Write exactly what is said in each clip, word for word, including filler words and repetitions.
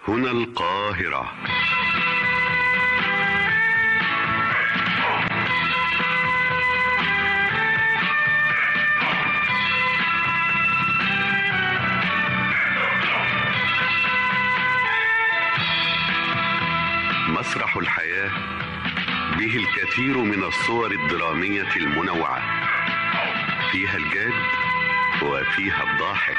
هنا القاهرة. مسرح الحياة به الكثير من الصور الدرامية المنوعة، فيها الجاد وفيها الضاحك.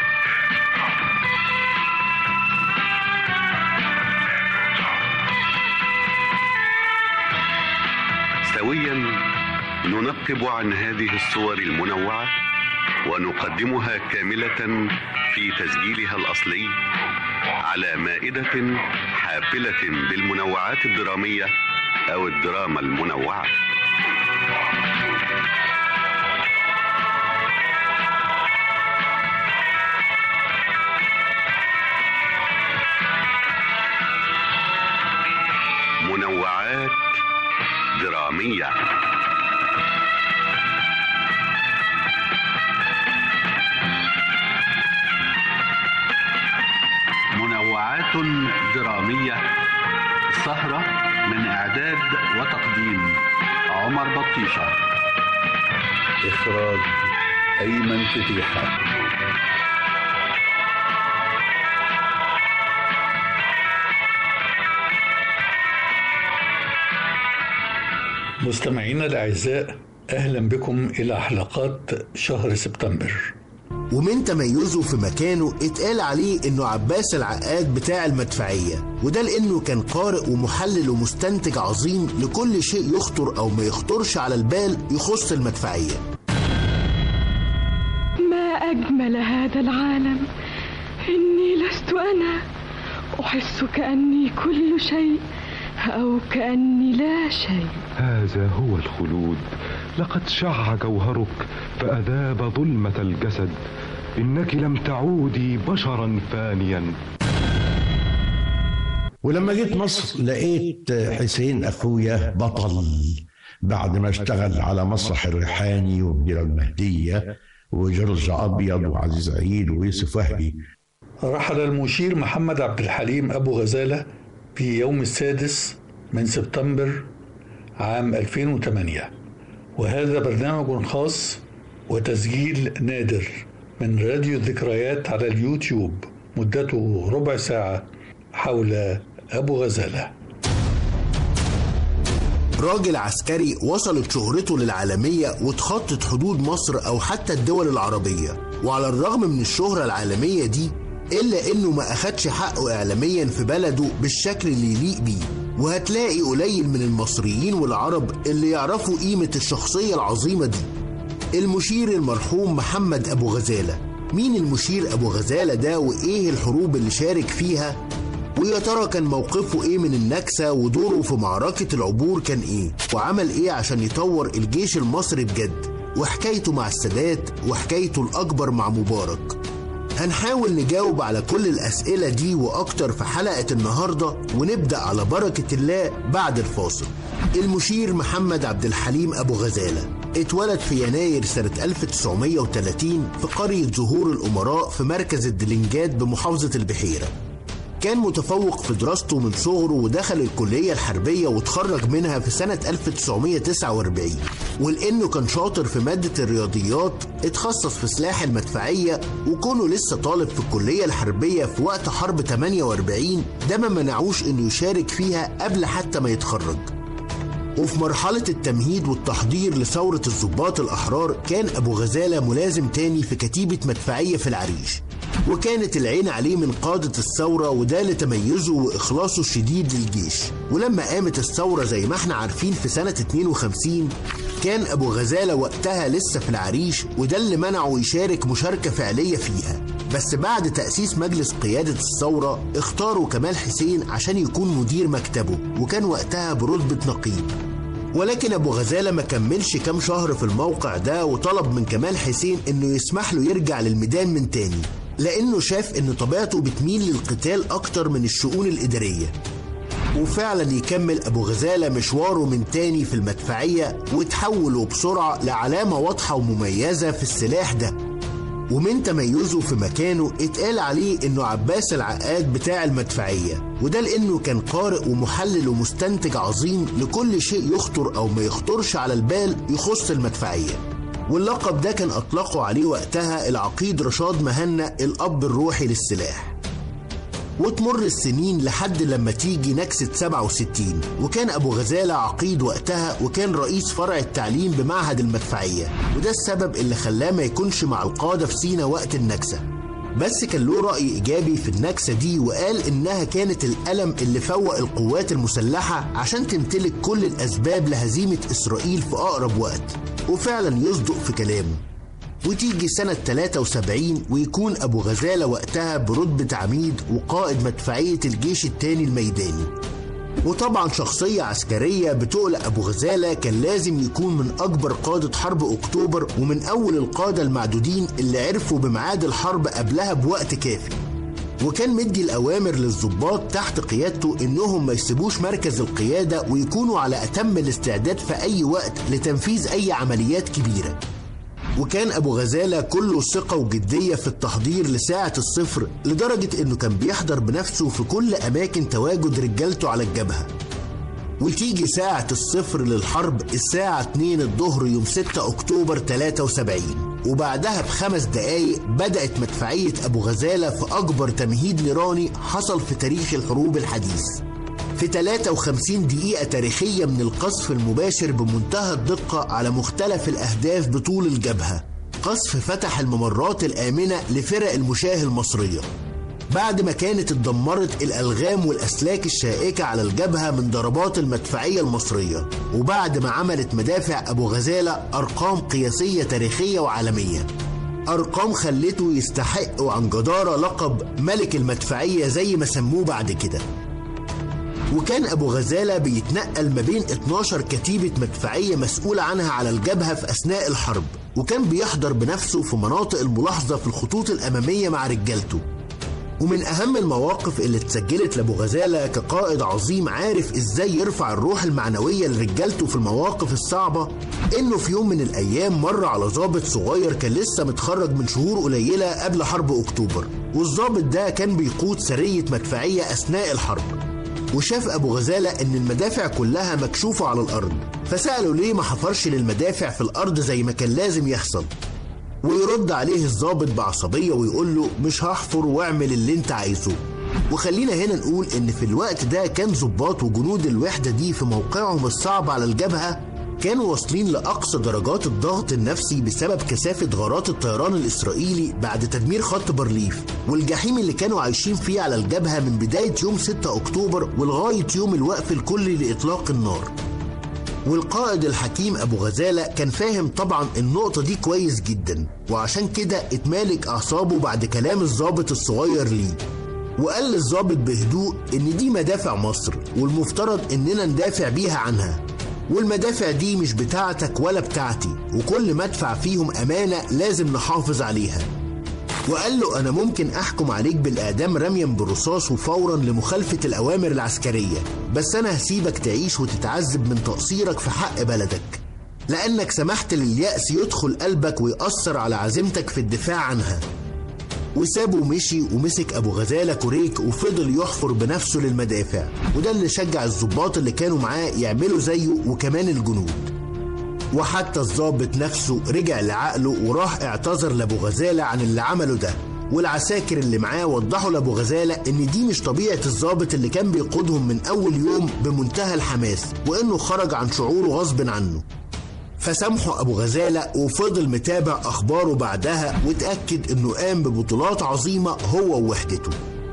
سويا ننقب عن هذه الصور المنوعة ونقدمها كاملة في تسجيلها الأصلي على مائدة حافلة بالمنوعات الدرامية أو الدراما المنوعة. منوعات درامية. منوعات درامية، سهرة من إعداد وتقديم عمر بطيشة، إخراج أيمن فتيحة. مستمعينا الأعزاء، أهلا بكم إلى حلقات شهر سبتمبر. ومن تميزه في مكانه اتقال عليه انه عباس العقاد بتاع المدفعية، وده لانه كان قارئ ومحلل ومستنتج عظيم لكل شيء يخطر او ما يخطرش على البال يخص المدفعية. ما اجمل هذا العالم، اني لست انا، احس كأني كل شيء او كأني لا شيء. هذا هو الخلود، لقد شع جوهرك فأذاب ظلمة الجسد، إنك لم تعودي بشرا فانيا. ولما جيت مصر لقيت حسين أخويا بطل بعد ما اشتغل على مسرح الريحاني والديرة المهدية وجورج أبيض وعزيز عيد ويوسف وهبي. رحل المشير محمد عبد الحليم أبو غزالة في يوم السادس من سبتمبر عام ألفين وثمانية، وهذا برنامج خاص وتسجيل نادر من راديو الذكريات على اليوتيوب مدته ربع ساعة حول أبو غزالة. راجل عسكري وصلت شهرته للعالمية وتخطت حدود مصر أو حتى الدول العربية، وعلى الرغم من الشهرة العالمية دي إلا إنه ما أخدش حقه إعلاميا في بلده بالشكل اللي يليق بيه. وهتلاقي قليل من المصريين والعرب اللي يعرفوا قيمة الشخصية العظيمة دي، المشير المرحوم محمد أبو غزالة. مين المشير أبو غزالة ده وإيه الحروب اللي شارك فيها؟ ويا ترى كان موقفه إيه من النكسة ودوره في معركة العبور كان إيه؟ وعمل إيه عشان يطور الجيش المصري بجد؟ وحكايته مع السادات وحكايته الأكبر مع مبارك. هنحاول نجاوب على كل الأسئلة دي وأكتر في حلقة النهاردة، ونبدأ على بركة الله بعد الفاصل. المشير محمد عبد الحليم أبو غزالة اتولد في يناير سنة ألف وتسعمية وثلاثين في قرية زهور الأمراء في مركز الدلنجات بمحافظة البحيرة. كان متفوق في دراسته من صغره ودخل الكلية الحربية وتخرج منها في سنة ألف وتسعمية وتسعة وأربعين، ولأنه كان شاطر في مادة الرياضيات اتخصص في سلاح المدفعية، وكونه لسه طالب في الكلية الحربية في وقت حرب ثمانية وأربعين ده ما منعوش انه يشارك فيها قبل حتى ما يتخرج. وفي مرحلة التمهيد والتحضير لثورة الضباط الأحرار كان أبو غزالة ملازم تاني في كتيبة مدفعية في العريش، وكانت العين عليه من قادة الثورة، وده لتميزه وإخلاصه الشديد للجيش. ولما قامت الثورة زي ما احنا عارفين في سنة اتنين وخمسين كان أبو غزالة وقتها لسه في العريش، وده اللي منعه يشارك مشاركة فعلية فيها. بس بعد تأسيس مجلس قيادة الثورة اختاروا كمال حسين عشان يكون مدير مكتبه، وكان وقتها برتبة نقيب. ولكن أبو غزالة ما كملش كام شهر في الموقع ده، وطلب من كمال حسين انه يسمح له يرجع للميدان من تاني، لأنه شاف إن طبيعته بتميل للقتال أكتر من الشؤون الإدارية. وفعلا يكمل أبو غزالة مشواره من تاني في المدفعية، وتحوله بسرعة لعلامة واضحة ومميزة في السلاح ده. ومن تميزه في مكانه اتقال عليه انه عباس العقاد بتاع المدفعية، وده لانه كان قارئ ومحلل ومستنتج عظيم لكل شيء يخطر او ما يخطرش على البال يخص المدفعية. واللقب ده كان اطلقه عليه وقتها العقيد رشاد مهنا الاب الروحي للسلاح. وتمر السنين لحد لما تيجي نكسة سبعة وستين، وكان أبو غزالة عقيد وقتها وكان رئيس فرع التعليم بمعهد المدفعية، وده السبب اللي خلاه ما يكونش مع القادة في سينا وقت النكسة. بس كان له رأي إيجابي في النكسة دي، وقال إنها كانت الألم اللي فوق القوات المسلحة عشان تمتلك كل الأسباب لهزيمة إسرائيل في أقرب وقت، وفعلا يصدق في كلامه. وتيجي سنة ثلاثة وسبعين ويكون أبو غزالة وقتها برتبة عميد وقائد مدفعية الجيش الثاني الميداني. وطبعا شخصية عسكرية بتقل أبو غزالة كان لازم يكون من أكبر قادة حرب أكتوبر، ومن أول القادة المعدودين اللي عرفوا بميعاد الحرب قبلها بوقت كافي. وكان مدي الأوامر للضباط تحت قيادته إنهم ما يسيبوش مركز القيادة ويكونوا على أتم الاستعداد في أي وقت لتنفيذ أي عمليات كبيرة. وكان أبو غزالة كله ثقة وجدية في التحضير لساعة الصفر، لدرجة إنه كان بيحضر بنفسه في كل أماكن تواجد رجالته على الجبهة. وتيجي ساعة الصفر للحرب الساعة اتنين الظهر يوم ستة أكتوبر ثلاثة وسبعين، وبعدها بخمس دقايق بدأت مدفعية أبو غزالة في أكبر تمهيد نيراني حصل في تاريخ الحروب الحديث. في ثلاثة وخمسين دقيقة تاريخية من القصف المباشر بمنتهى الدقة على مختلف الأهداف بطول الجبهة، قصف فتح الممرات الآمنة لفرق المشاة المصرية بعد ما كانت اتدمرت الألغام والأسلاك الشائكة على الجبهة من ضربات المدفعية المصرية، وبعد ما عملت مدافع أبو غزالة أرقام قياسية تاريخية وعالمية، أرقام خلته يستحق عن جدارة لقب ملك المدفعية زي ما سموه بعد كده. وكان أبو غزالة بيتنقل ما بين اتناشر كتيبة مدفعية مسؤول عنها على الجبهة في أثناء الحرب، وكان بيحضر بنفسه في مناطق الملاحظة في الخطوط الأمامية مع رجالته. ومن أهم المواقف اللي اتسجلت لأبو غزالة كقائد عظيم عارف إزاي يرفع الروح المعنوية لرجالته في المواقف الصعبة، إنه في يوم من الأيام مر على ضابط صغير كان لسه متخرج من شهور قليلة قبل حرب أكتوبر، والضابط ده كان بيقود سرية مدفعية أثناء الحرب. وشاف أبو غزالة إن المدافع كلها مكشوفة على الأرض، فسأله ليه ما حفرش للمدافع في الأرض زي ما كان لازم يحصل. ويرد عليه الضابط بعصبية ويقول له مش هحفر واعمل اللي انت عايزه. وخلينا هنا نقول إن في الوقت ده كان ضباط وجنود الوحدة دي في موقعهم الصعب على الجبهة كانوا واصلين لأقصى درجات الضغط النفسي بسبب كثافة غارات الطيران الإسرائيلي بعد تدمير خط بارليف، والجحيم اللي كانوا عايشين فيه على الجبهة من بداية يوم ستة أكتوبر ولغاية يوم الوقف الكلي لإطلاق النار. والقائد الحكيم أبو غزالة كان فاهم طبعا النقطة دي كويس جدا، وعشان كده اتمالك أعصابه بعد كلام الضابط الصغير ليه، وقال للضابط بهدوء إن دي مدافع مصر والمفترض إننا ندافع بيها عنها، والمدافع دي مش بتاعتك ولا بتاعتي، وكل مدفع فيهم أمانة لازم نحافظ عليها. وقال له أنا ممكن أحكم عليك بالإعدام رميا بالرصاص وفورا لمخالفة الأوامر العسكرية، بس أنا هسيبك تعيش وتتعذب من تقصيرك في حق بلدك، لأنك سمحت لليأس يدخل قلبك ويأثر على عزيمتك في الدفاع عنها. وسابه ومشي، ومسك أبو غزالة كوريك وفضل يحفر بنفسه للمدافع، وده اللي شجع الضباط اللي كانوا معاه يعملوا زيه وكمان الجنود. وحتى الضابط نفسه رجع لعقله وراح اعتذر لأبو غزالة عن اللي عمله ده، والعساكر اللي معاه وضحوا لأبو غزالة إن دي مش طبيعة الضابط اللي كان بيقودهم من أول يوم بمنتهى الحماس، وإنه خرج عن شعوره غصب عنه. فسامحوا أبو غزالة وفضل متابع أخباره بعدها، وتأكد إنه قام ببطولات عظيمة هو ووحدته.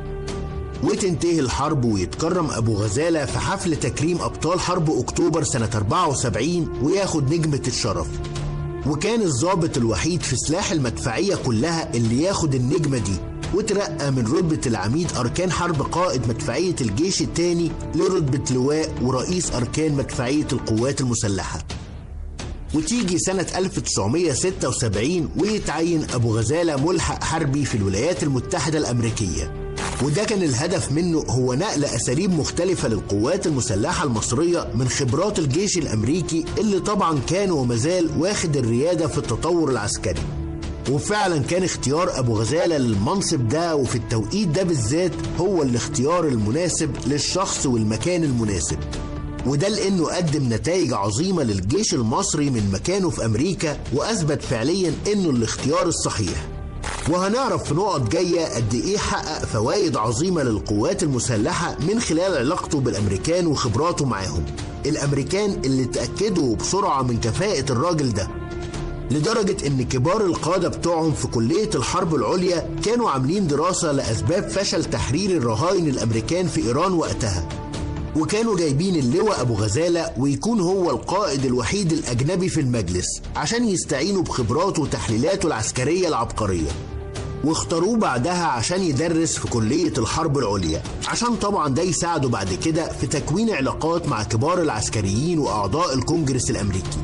وتنتهي الحرب ويتكرم أبو غزالة في حفل تكريم أبطال حرب أكتوبر سنة أربعة وسبعين وياخد نجمة الشرف. وكان الضابط الوحيد في سلاح المدفعية كلها اللي ياخد النجمة دي، وترقى من رتبة العميد أركان حرب قائد مدفعية الجيش الثاني لرتبة لواء ورئيس أركان مدفعية القوات المسلحة. وتيجي سنة ألف وتسعمائة وستة وسبعين ويتعين أبو غزالة ملحق حربي في الولايات المتحدة الأمريكية، وده كان الهدف منه هو نقل أساليب مختلفة للقوات المسلحة المصرية من خبرات الجيش الأمريكي اللي طبعا كان ومازال واخد الريادة في التطور العسكري. وفعلا كان اختيار أبو غزالة للمنصب ده وفي التوقيت ده بالذات هو الاختيار المناسب للشخص والمكان المناسب، وده لأنه قدم نتائج عظيمة للجيش المصري من مكانه في أمريكا، وأثبت فعليا أنه الاختيار الصحيح. وهنعرف في نقط جاية قد إيه حقق فوائد عظيمة للقوات المسلحة من خلال علاقته بالأمريكان وخبراته معاهم، الأمريكان اللي تأكدوا بسرعة من كفاءة الراجل ده، لدرجة إن كبار القادة بتوعهم في كلية الحرب العليا كانوا عاملين دراسة لأسباب فشل تحرير الرهائن الأمريكان في إيران وقتها، وكانوا جايبين اللواء أبو غزالة ويكون هو القائد الوحيد الأجنبي في المجلس عشان يستعينوا بخبراته وتحليلاته العسكرية العبقرية، واختاروه بعدها عشان يدرس في كلية الحرب العليا، عشان طبعا ده يساعده بعد كده في تكوين علاقات مع كبار العسكريين وأعضاء الكونجرس الأمريكي.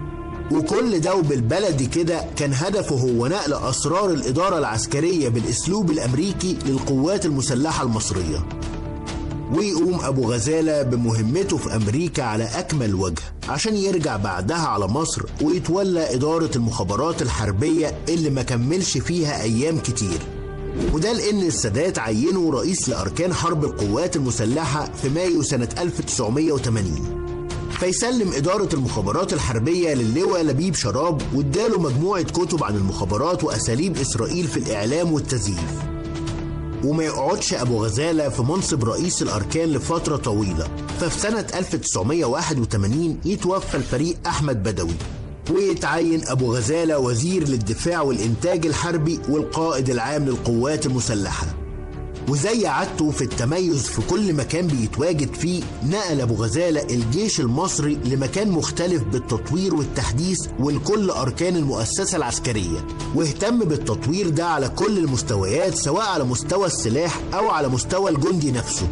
وكل ده وبالبلدي كده كان هدفه هو نقل أسرار الإدارة العسكرية بالأسلوب الأمريكي للقوات المسلحة المصرية. ويقوم أبو غزالة بمهمته في أمريكا على أكمل وجه عشان يرجع بعدها على مصر ويتولى إدارة المخابرات الحربية اللي ما كملش فيها أيام كتير، وده لأن السادات عينه رئيس لأركان حرب القوات المسلحة في مايو سنة ألف وتسعمائة وثمانين، فيسلم إدارة المخابرات الحربية للواء لبيب شراب، واداله مجموعة كتب عن المخابرات وأساليب إسرائيل في الإعلام والتزييف. وما يقعدش أبو غزالة في منصب رئيس الأركان لفترة طويلة، ففي سنة ألف وتسعمائة وواحد وثمانين يتوفى الفريق أحمد بدوي، ويتعين أبو غزالة وزير للدفاع والإنتاج الحربي والقائد العام للقوات المسلحة. وزي عادته في التميز في كل مكان بيتواجد فيه، نقل أبو غزالة الجيش المصري لمكان مختلف بالتطوير والتحديث ولكل أركان المؤسسة العسكرية، واهتم بالتطوير ده على كل المستويات، سواء على مستوى السلاح أو على مستوى الجندي نفسه.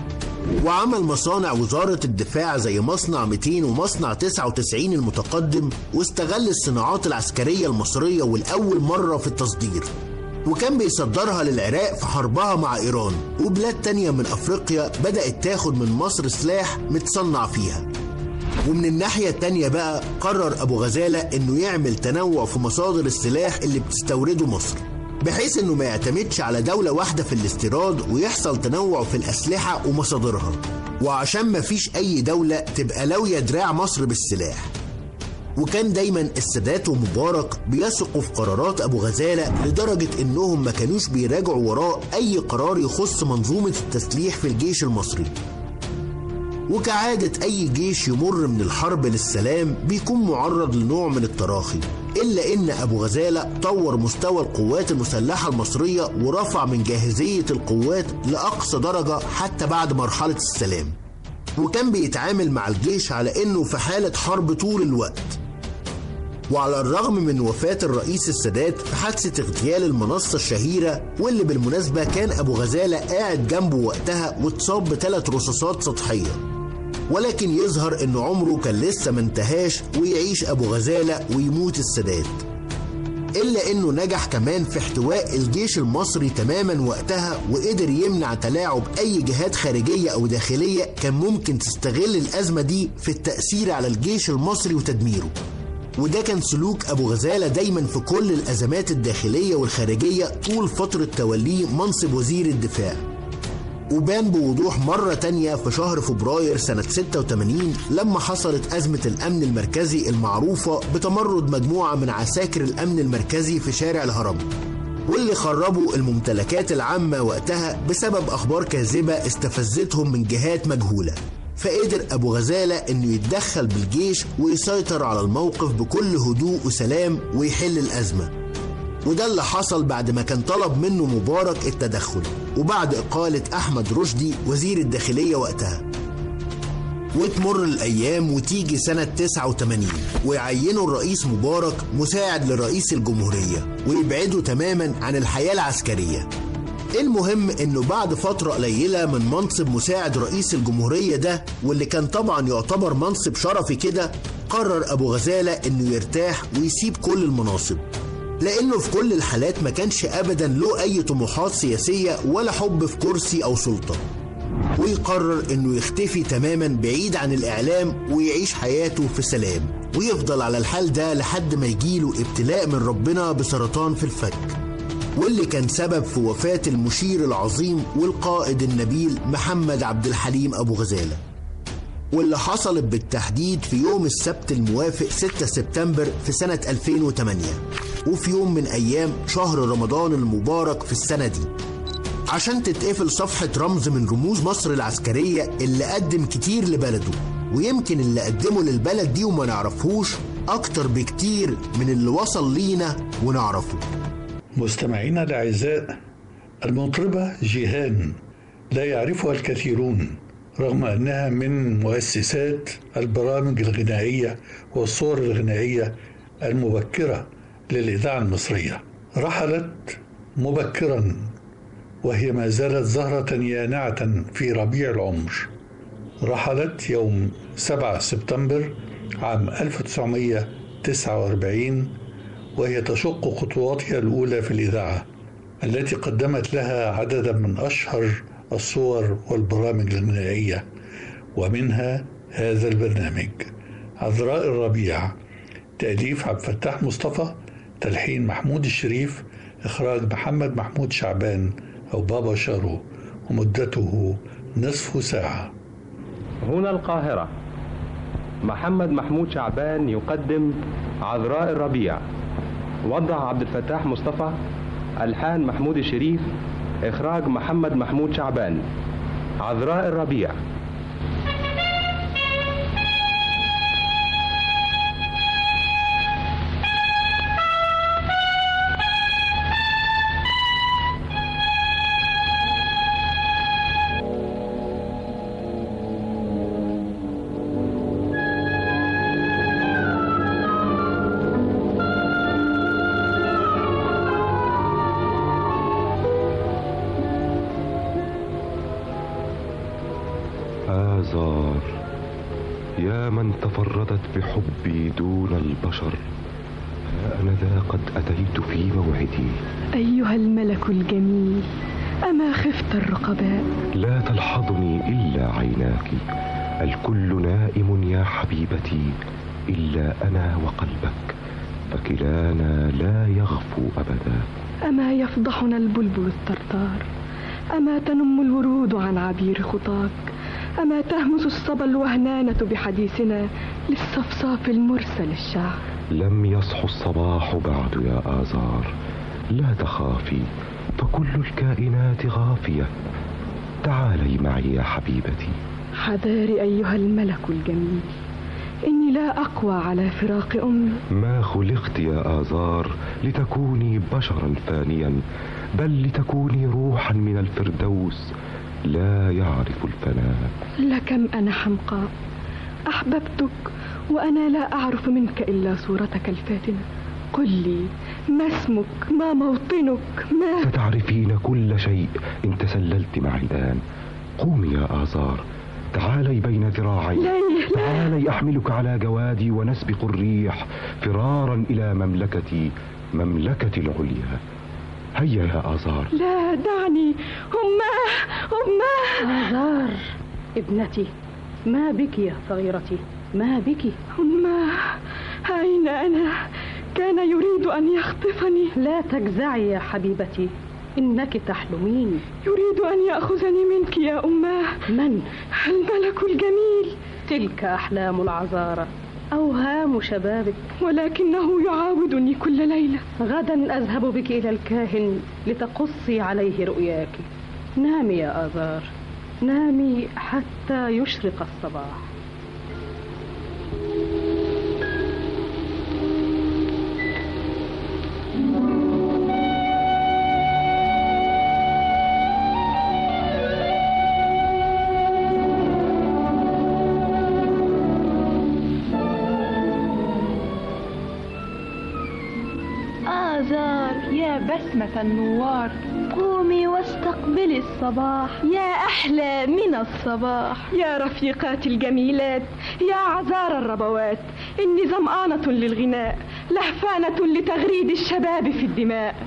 وعمل مصانع وزارة الدفاع زي مصنع مئتين ومصنع تسعة وتسعين المتقدم، واستغل الصناعات العسكرية المصرية والأول مرة في التصدير، وكان بيصدرها للعراق في حربها مع إيران، وبلاد تانية من أفريقيا بدأت تاخد من مصر سلاح متصنع فيها. ومن الناحية التانية بقى قرر أبو غزالة إنه يعمل تنوع في مصادر السلاح اللي بتستورده مصر، بحيث إنه ما يعتمدش على دولة واحدة في الاستيراد، ويحصل تنوع في الأسلحة ومصادرها، وعشان ما فيش أي دولة تبقى لاوية دراع مصر بالسلاح. وكان دايما السادات ومبارك بيثقوا في قرارات أبو غزالة لدرجة إنهم ما كانوش بيراجعوا وراء أي قرار يخص منظومة التسليح في الجيش المصري. وكعادة أي جيش يمر من الحرب للسلام بيكون معرض لنوع من التراخي، إلا إن أبو غزالة طور مستوى القوات المسلحة المصرية ورفع من جاهزية القوات لأقصى درجة حتى بعد مرحلة السلام، وكان بيتعامل مع الجيش على إنه في حالة حرب طول الوقت. وعلى الرغم من وفاة الرئيس السادات في حادثة اغتيال المنصة الشهيرة، واللي بالمناسبة كان أبو غزالة قاعد جنبه وقتها واتصاب بثلاث رصاصات سطحية، ولكن يظهر إن عمره كان لسه منتهاش ويعيش أبو غزالة ويموت السادات، إلا إنه نجح كمان في احتواء الجيش المصري تماما وقتها، وقدر يمنع تلاعب أي جهات خارجية أو داخلية كان ممكن تستغل الأزمة دي في التأثير على الجيش المصري وتدميره. وده كان سلوك أبو غزالة دايما في كل الأزمات الداخلية والخارجية طول فترة توليه منصب وزير الدفاع، وبان بوضوح مرة تانية في شهر فبراير سنة ستة وثمانين لما حصلت أزمة الأمن المركزي المعروفة بتمرد مجموعة من عساكر الأمن المركزي في شارع الهرم، واللي خربوا الممتلكات العامة وقتها بسبب أخبار كاذبة استفزتهم من جهات مجهولة. فقدر أبو غزالة إنه يتدخل بالجيش ويسيطر على الموقف بكل هدوء وسلام ويحل الأزمة، وده اللي حصل بعد ما كان طلب منه مبارك التدخل، وبعد إقالة أحمد رشدي وزير الداخلية وقتها. وتمر الأيام وتيجي سنة تسعة وثمانين ويعينوا الرئيس مبارك مساعد لرئيس الجمهورية ويبعده تماما عن الحياة العسكرية. المهم انه بعد فترة قليلة من منصب مساعد رئيس الجمهورية ده، واللي كان طبعا يعتبر منصب شرفي كده، قرر ابو غزالة انه يرتاح ويسيب كل المناصب، لانه في كل الحالات ما كانش ابدا له اي طموحات سياسية ولا حب في كرسي او سلطة، ويقرر انه يختفي تماما بعيد عن الاعلام ويعيش حياته في سلام، ويفضل على الحال ده لحد ما يجيله ابتلاء من ربنا بسرطان في الفك، واللي كان سبب في وفاة المشير العظيم والقائد النبيل محمد عبد الحليم أبو غزالة، واللي حصلت بالتحديد في يوم السبت الموافق ستة سبتمبر في سنة ألفين وثمانية، وفي يوم من أيام شهر رمضان المبارك في السنة دي، عشان تتقفل صفحة رمز من رموز مصر العسكرية اللي قدم كتير لبلده، ويمكن اللي قدمه للبلد دي وما نعرفهوش أكتر بكتير من اللي وصل لينا ونعرفه. مستمعينا الأعزاء، المطربة جيهان لا يعرفها الكثيرون رغم أنها من مؤسسات البرامج الغنائية والصور الغنائية المبكرة للإذاعة المصرية. رحلت مبكرا وهي ما زالت زهرة يانعة في ربيع العمر. رحلت يوم سبعة سبتمبر عام ألف وتسعمائة وتسعة وأربعين وهي تشق خطواتها الأولى في الإذاعة التي قدمت لها عددا من أشهر الصور والبرامج الغنائية، ومنها هذا البرنامج عذراء الربيع، تأليف عبد الفتاح مصطفى، تلحين محمود الشريف، إخراج محمد محمود شعبان أو بابا شارو، ومدته نصف ساعة. هنا القاهرة، محمد محمود شعبان يقدم عذراء الربيع، وضع عبد الفتاح مصطفى، ألحان محمود الشريف، إخراج محمد محمود شعبان. عذراء الربيع. آزار، يا من تفردت بحبي دون البشر، ها أنا ذا قد أتيت في موعدي. أيها الملك الجميل، أما خفت الرقباء؟ لا تلحظني إلا عيناك، الكل نائم يا حبيبتي إلا أنا وقلبك، فكلانا لا يغفو أبدا. أما يفضحنا البلبل الطرطار؟ أما تنم الورود عن عبير خطاك؟ أما تهمس الصبا الوهنانة بحديثنا للصفصاف المرسل الشعر؟ لم يصح الصباح بعد يا آزار، لا تخافي فكل الكائنات غافية. تعالي معي يا حبيبتي. حذاري أيها الملك الجميل، إني لا أقوى على فراق أمي. ما خلقت يا آزار لتكوني بشرا فانيا، بل لتكوني روحا من الفردوس لا يعرف الفناء. لكم أنا حمقاء، أحببتك وأنا لا أعرف منك إلا صورتك الفاتنة. قل لي ما اسمك، ما موطنك، ما... ستعرفين كل شيء إن تسللت معي الآن. قومي يا آزار، تعالي بين ذراعي، تعالي أحملك على جوادي ونسبق الريح فرارا إلى مملكتي، مملكتي العليا. هيا يا آزار. لا دعني. أماه أماه. آزار ابنتي، ما بك يا صغيرتي، ما بك؟ أماه، أين أنا؟ كان يريد أن يخطفني. لا تجزعي يا حبيبتي، إنك تحلمين. يريد أن يأخذني منك يا أماه. من؟ الملك الجميل. تلك أحلام العذارى، أوهام شبابك، ولكنه يعاودني كل ليلة. غدا أذهب بك إلى الكاهن لتقصي عليه رؤياك. نامي يا آزار، نامي حتى يشرق الصباح. بسمة النوار، قومي واستقبلي الصباح، يا أحلى من الصباح. يا رفيقاتي الجميلات، يا عذار الربوات، إني ظمآنة للغناء، لهفانة لتغريد الشباب في الدماء.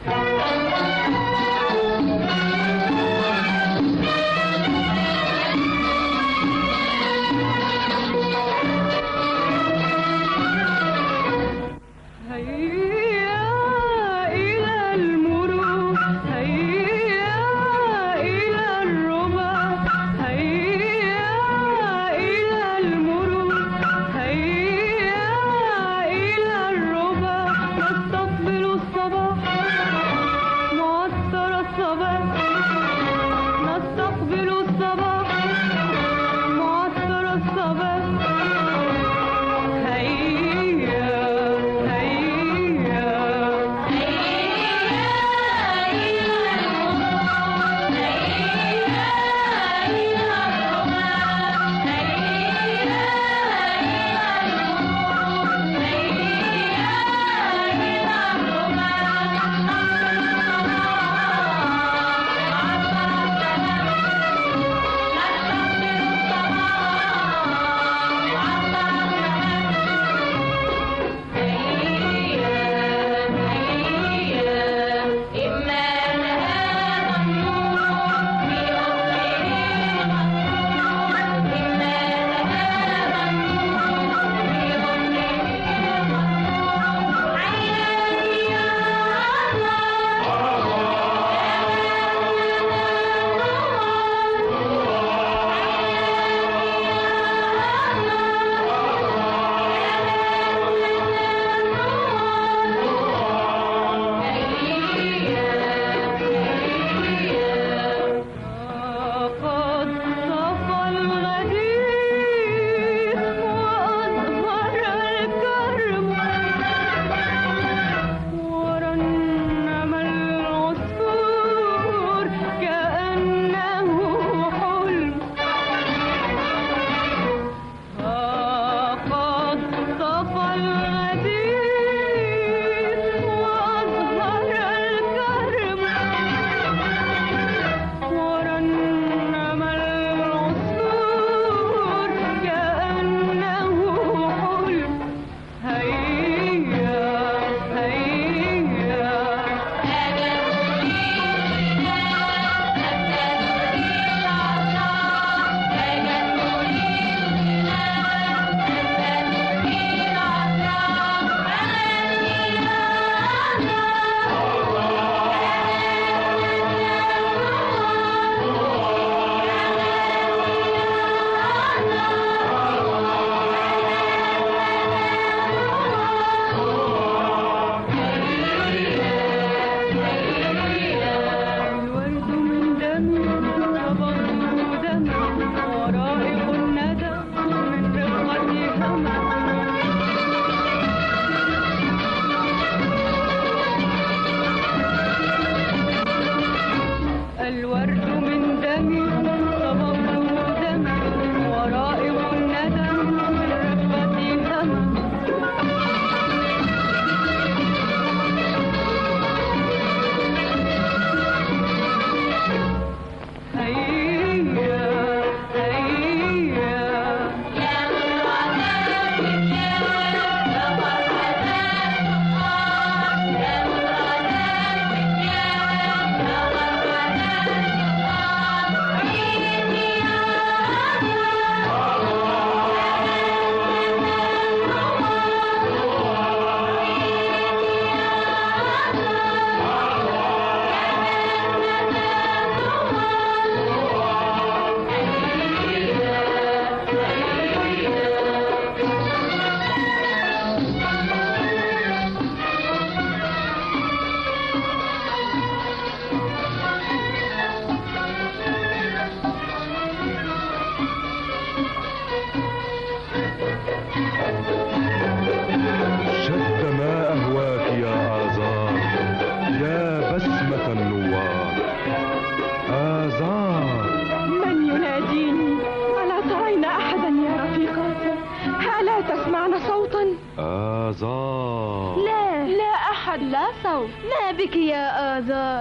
أرى صوتا. آزار. لا لا أحد، لا صوت. ما بك يا آزار؟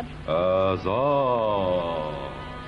آزار.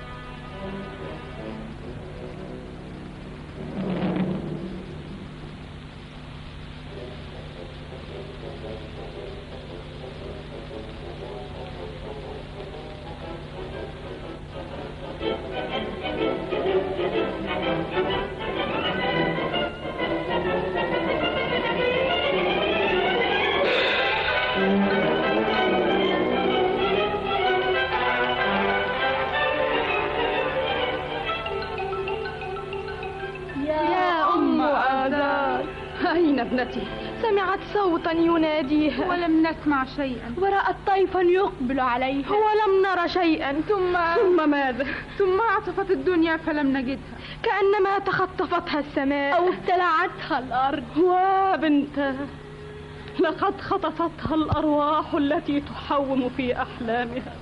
ابنتي سمعت صوتا يناديها ولم نسمع شيئا، ورأت طيفا يقبل عليها ولم نرى شيئا. ثم ثم ماذا؟ ثم عطفت الدنيا فلم نجدها، كأنما تخطفتها السماء أو ابتلعتها الأرض. وبنتها لقد خطفتها الأرواح التي تحوم في أحلامها.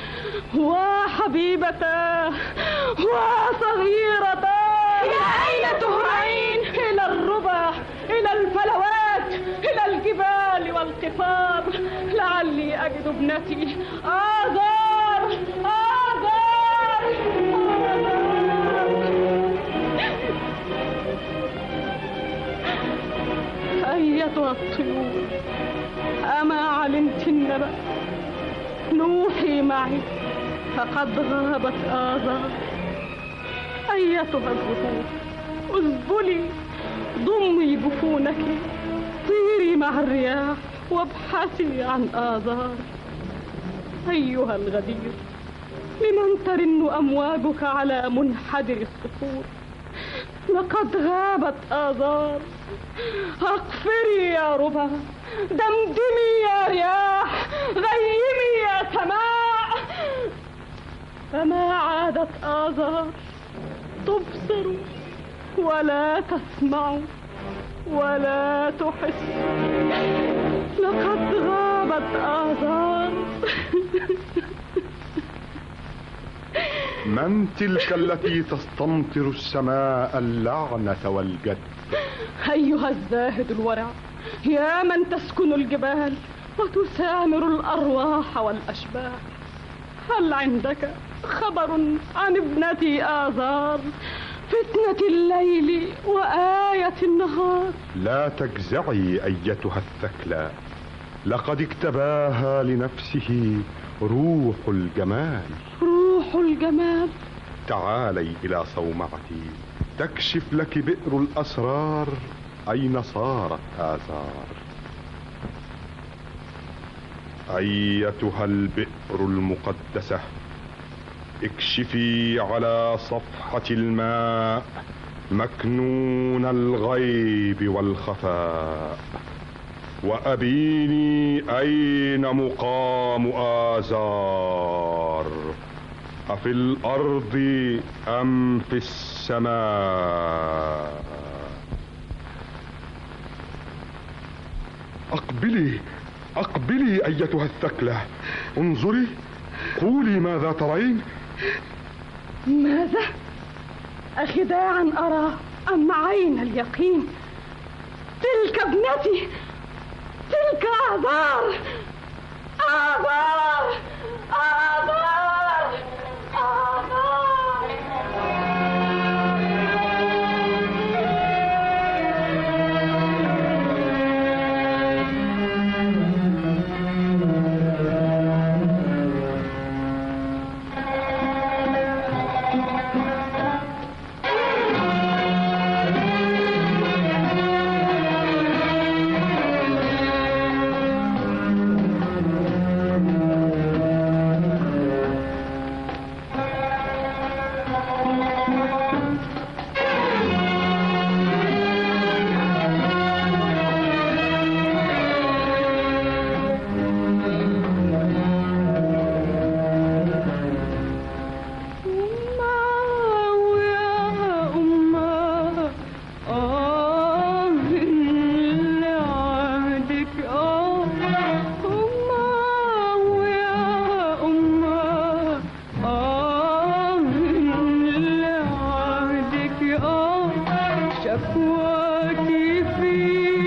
وحبيبتاه وصغيرتاه إلى أين تهرعين؟ إلى الربع، إلى الفلوات، إلى الجبال والقفار، لعلي أجد ابنتي. آزار آزار أيتها الطيور، أما علمت النبأ؟ نوحي معي، فقد غابت آزار. أيتها الزهور، اذبلي، ضمي جفونك، طيري مع الرياح وابحثي عن آزار. أيها الغدير، لمن ترن أمواجك على منحدر الصخور؟ لقد غابت آزار. أقفري يا ربا، دمدمي يا رياح، غيمي يا سماء. فما عادت آزار تبصر ولا تسمع ولا تحس. لقد غابت آزار. من تلك التي تستمطر السماء اللعنة والجد؟ أيها الزاهد الورع، يا من تسكن الجبال وتسامر الأرواح والأشباح، هل عندك خبر عن ابنتي آزار، فتنة الليل وآية النهار؟ لا تجزعي أيتها الثكلى، لقد اكتباها لنفسه روح الجمال. روح الجمال؟ تعالي إلى صومعتي تكشف لك بئر الأسرار أين صارت آزار. أيتها البئر المقدسة، اكشفي على صفحة الماء مكنون الغيب والخفاء، وأبيني أين مقام آزار، أفي الأرض أم في السماء؟ أقبلي أقبلي أيتها الثكلى، انظري، قولي ماذا ترين؟ ماذا؟ أخداعا أرى أم عين اليقين؟ تلك ابنتي، تلك آزار. آزار آزار آزار. شكواك في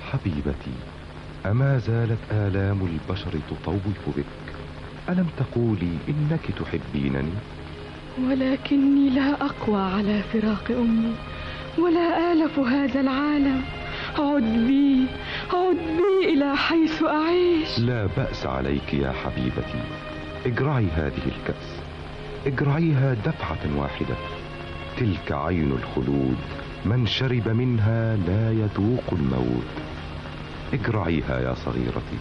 حبيبتي، أما زالت آلام البشر تطوف بك؟ ألم تقولي إنك تحبينني؟ ولكني لا أقوى على فراق أمي، ولا آلف هذا العالم. عد بي، عد بي إلى حيث أعيش. لا بأس عليك يا حبيبتي، اجرعي هذه الكأس، اجرعيها دفعة واحدة. تلك عين الخلود، من شرب منها لا يذوق الموت. اجرعيها يا صغيرتي.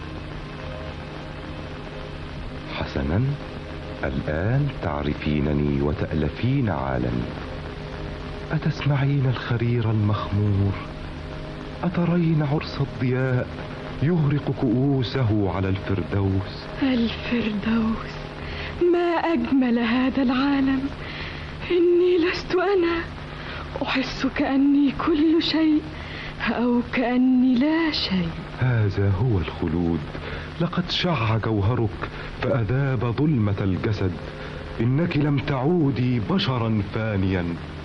حسنا، الآن تعرفينني وتألفين عالمي. أتسمعين الخرير المخمور؟ أترين عرس الضياء يغرق كؤوسه على الفردوس؟ الفردوس، ما أجمل هذا العالم. إني لست أنا، أحس كأني كل شيء أو كأني لا شيء. هذا هو الخلود، لقد شع جوهرك فأذاب ظلمة الجسد. إنك لم تعودي بشرا فانيا.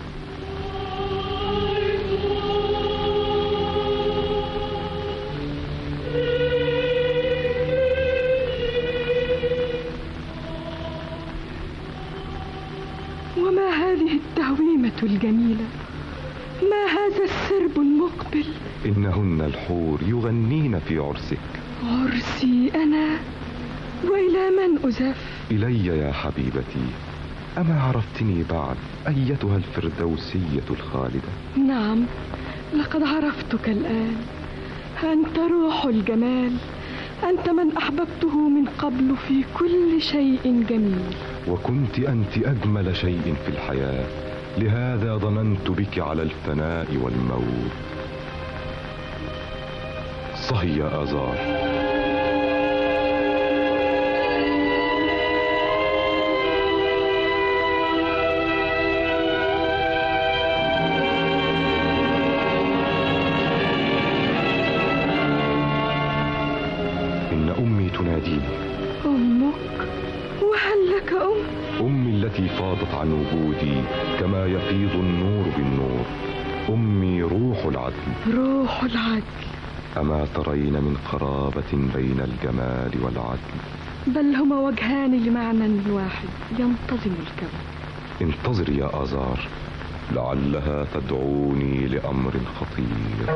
وما هذه التهويمة الجميلة؟ ما هذا السرب المقبل؟ إنهن الحور يغنين في عرسك. عرسي أنا؟ وإلى من أزف؟ إلي يا حبيبتي. أما عرفتني بعد أيتها الفردوسية الخالدة؟ نعم، لقد عرفتك الآن. أنت روح الجمال، أنت من أحببته من قبل في كل شيء جميل. وكنت أنت أجمل شيء في الحياة، لهذا ظننت بك على الفناء والموت. صهي يا آزار. إن أمي تناديني. أمك؟ وهل لك أم؟ أمي التي فاضت عن وجودي كما يفيض النور بالنور. أمي روح العدل. روح العدل. أما ترين من قرابة بين الجمال والعدل؟ بل هما وجهان لمعنى واحد ينتظم الكون. انتظر يا آزار، لعلها تدعوني لأمر خطير.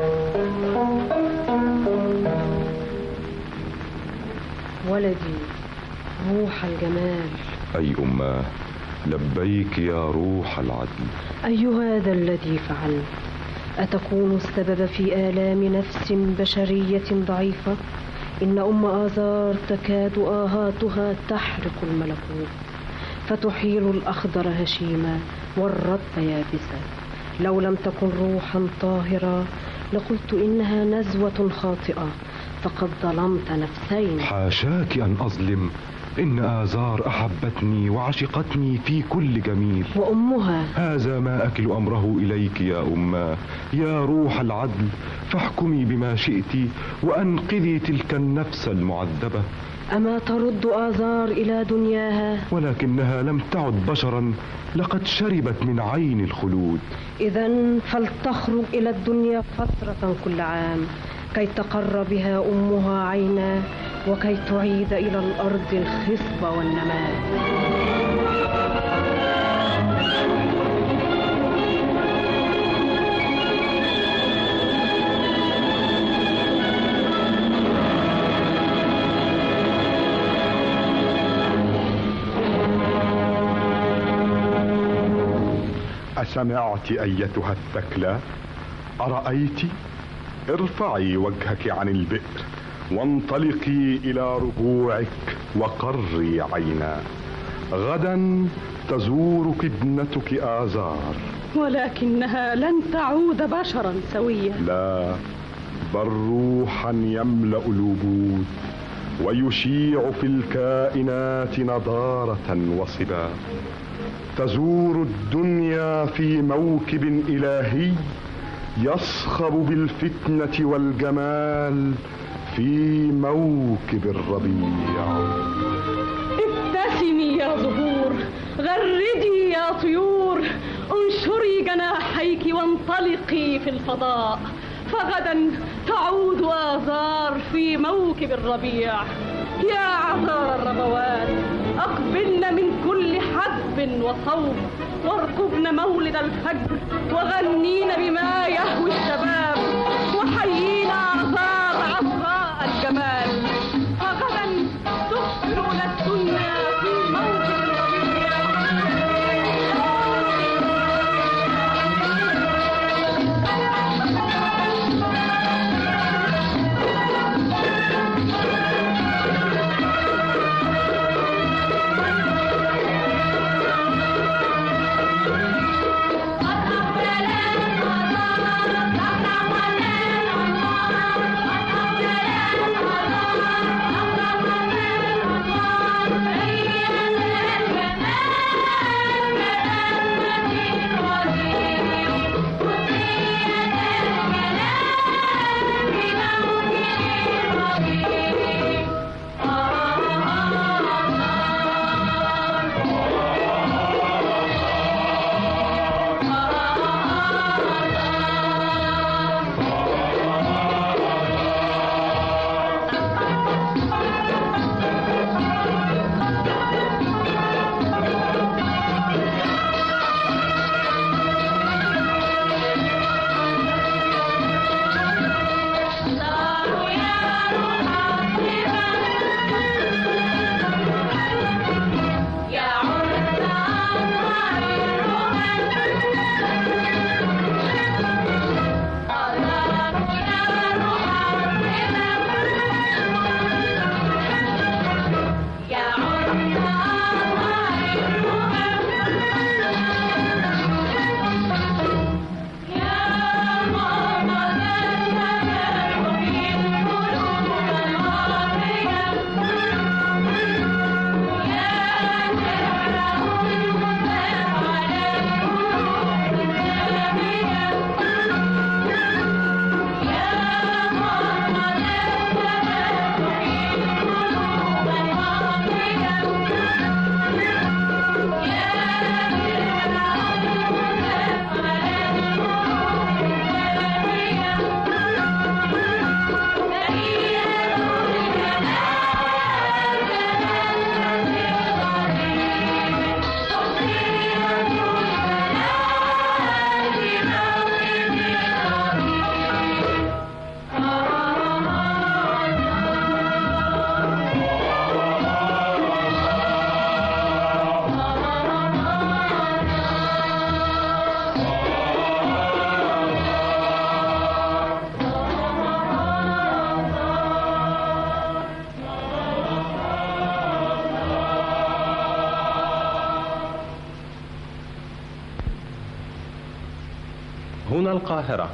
ولدي روح الجمال. أي أماه، لبيك يا روح العدل. أي هذا الذي فعلت؟ أتكون السبب في آلام نفس بشرية ضعيفة؟ إن أم آزار تكاد آهاتها تحرق الملكوت، فتحيل الأخضر هشيما والرطب يابسا. لو لم تكن روحا طاهرة لقلت إنها نزوة خاطئة، فقد ظلمت نفسين. حاشاك أن أظلم. إن آزار أحبتني وعشقتني في كل جميل. وأمها؟ هذا ما أكل أمره إليك يا أماه. يا روح العدل، فاحكمي بما شئت وأنقذي تلك النفس المعذبة. أما ترد آزار إلى دنياها؟ ولكنها لم تعد بشرا، لقد شربت من عين الخلود. إذن فلتخرج إلى الدنيا فترة كل عام كي تقر بها أمها عينا، وكي تعيد إلى الأرض الخصب والنماء. أسمعت أيتها الثكلى؟ أرأيت؟ ارفعي وجهك عن البئر وانطلقي إلى ربوعك وقري عينا. غدا تزورك ابنتك آزار. ولكنها لن تعود بشرا سويا. لا، بل روحا يملأ الوجود ويشيع في الكائنات نضارة وصبا. تزور الدنيا في موكب إلهي يصخب بالفتنة والجمال في موكب الربيع. ابتسمي يا زهور، غردي يا طيور، انشري جناحيك وانطلقي في الفضاء. فغدا تعود آزار في موكب الربيع. يا عذار الربوات، أقبلن من كل حدب وصوب، وارقبن مولد الفجر، وغنين بما يهوي الشباب، وحيين أعذار عصراء الجمال. فغدا تخبرون الدنيا في موكب الربيع. هنا القاهرة.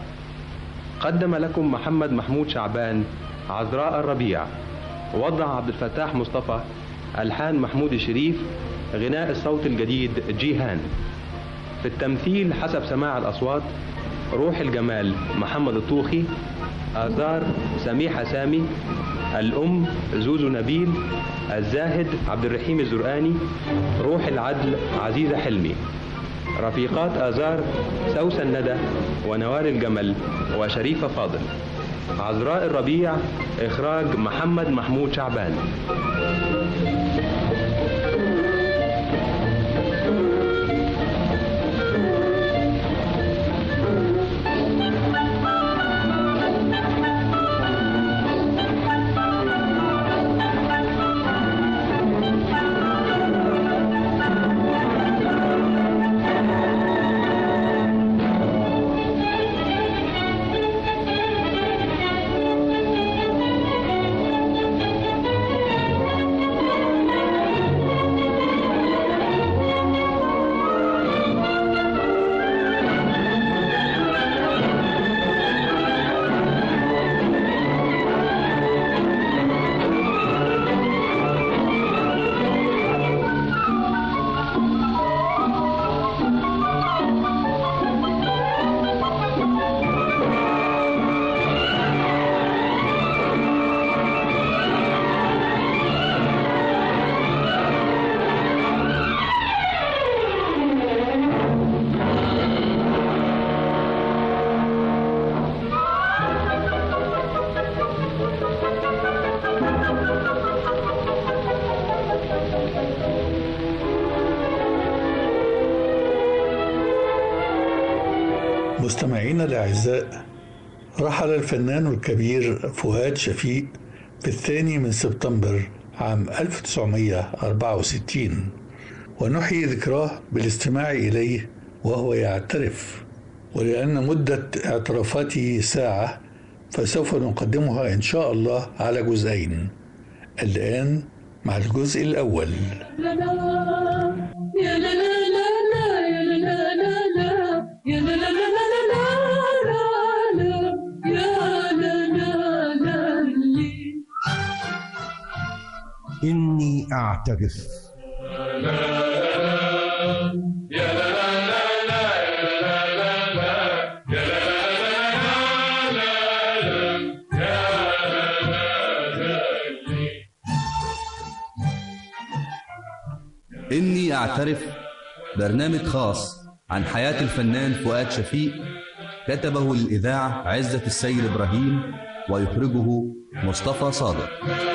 قدم لكم محمد محمود شعبان عذراء الربيع، وضع عبد الفتاح مصطفى، ألحان محمود الشريف، غناء الصوت الجديد جيهان. في التمثيل حسب سماع الأصوات: روح الجمال محمد الطوخي، آزار سميحة سامي، الأم زوزو نبيل، الزاهد عبد الرحيم الزرقاني، روح العدل عزيزة حلمي. رفيقات آزار سوسن ندى ونوال الجمل وشريفة فاضل. عذراء الربيع إخراج محمد محمود شعبان. مستمعينا الأعزاء، رحل الفنان الكبير فؤاد شفيق في الثاني من سبتمبر عام ألف وتسعمائة وأربعة وستين، ونحيي ذكراه بالاستماع إليه وهو يعترف. ولأن مدة اعترافاته ساعة فسوف نقدمها إن شاء الله على جزئين. الآن مع الجزء الأول. إني أعترف. إني أعترف برنامج خاص عن حياة الفنان فؤاد شفيق، كتبه للإذاعة عزة السيد إبراهيم ويخرجه مصطفى صادق.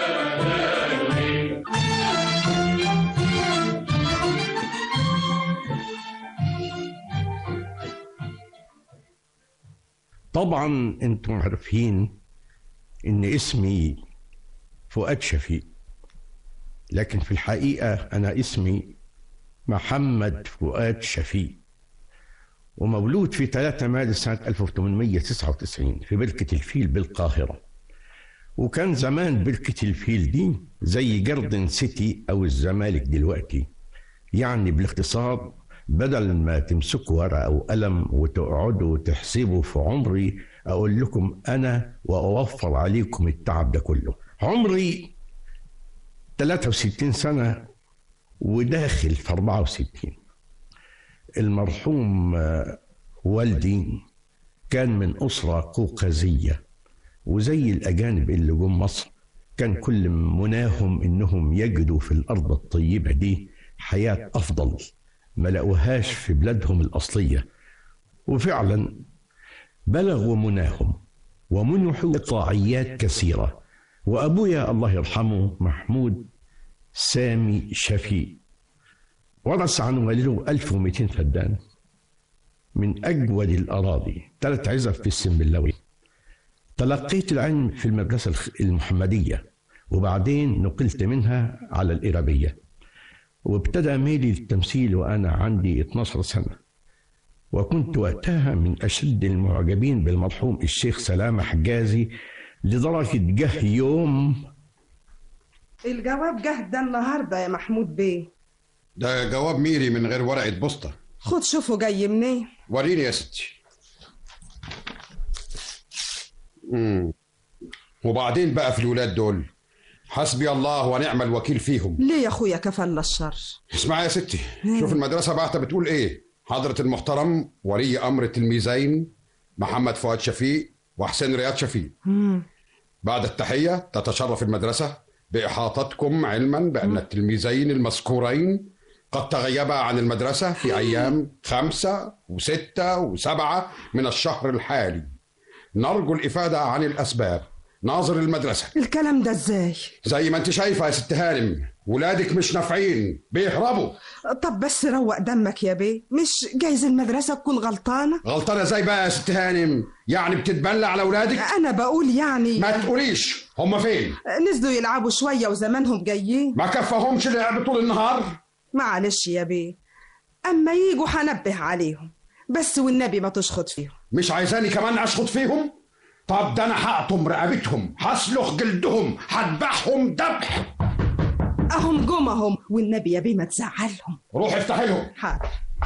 طبعا انتم عارفين ان اسمي فؤاد شفيق، لكن في الحقيقة انا اسمي محمد فؤاد شفيق، ومولود في ثلاثة مارس سنة ألف وثمانمائة وتسعة وتسعين في بركة الفيل بالقاهرة. وكان زمان بركة الفيل دي زي جاردن سيتي او الزمالك دلوقتي، يعني بالاختصار بدل ما تمسكوا ورقة أو قلم وتقعدوا تحسبوا في عمري، أقول لكم أنا وأوفر عليكم التعب ده كله. عمري ثلاثة وستين سنة وداخل في أربعة وستين. المرحوم والدي كان من أسرة قوقازية، وزي الأجانب اللي جم مصر كان كل مناهم إنهم يجدوا في الأرض الطيبة دي حياة أفضل ما لقوهاش في بلادهم الأصلية. وفعلا بلغوا مناهم ومنحوا إطاعيات كثيرة. وأبويا الله يرحمه محمود سامي شفيق ورث عن والده ألف ومئتين فدان من أجود الأراضي، ثلاث عزب في السنبلاوي. تلقيت العلم في المدرسة المحمدية، وبعدين نقلت منها على الإرابية، وابتدأ ميلي للتمثيل وأنا عندي اثناشر سنة. وكنت وقتها من أشد المعجبين بالمرحوم الشيخ سلامة حجازي، لدرجة جه يوم الجواب جه ده النهارده يا محمود بيه. ده جواب ميري من غير ورقة بوسطة. خد شوفه جاي منين. وريني يا ستي. امم وبعدين بقى في الولاد دول حسبي الله ونعم الوكيل فيهم. ليه يا اخويا كفل الشر؟ اسمعي يا ستي، شوف المدرسة بعتها بتقول ايه. حضرة المحترم ولي امر التلميذين محمد فؤاد شفيق وحسين رياض شفيق. مم. بعد التحية تتشرف المدرسة بإحاطتكم علما بأن التلميذين المذكورين قد تغيبا عن المدرسة في أيام خمسة وستة وسبعة من الشهر الحالي. نرجو الإفادة عن الأسباب. ناظر المدرسة. الكلام ده ازاي؟ زي ما انت شايفة يا ست هانم، ولادك مش نافعين بيهربوا. طب بس روق دمك يا بيه، مش جايز المدرسة تكون غلطانة؟ غلطانة ازاي بقى يا ست هانم؟ يعني بتتبلى على ولادك؟ انا بقول يعني ما تقوليش. هم فين؟ نزلوا يلعبوا شوية وزمانهم جايين. ما كفاهمش لعب طول النهار؟ معلش يا بيه، اما ييجوا هنبه عليهم، بس والنبي ما تشخط فيهم. مش عايزاني كمان اشخط فيهم؟ طب ده انا هقطم رقبتهم، هسلخ جلدهم، هذبحهم ذبح. اهم جمهم والنبي يا بيه ما تزعلهم. روح افتحي لهم. حاضر.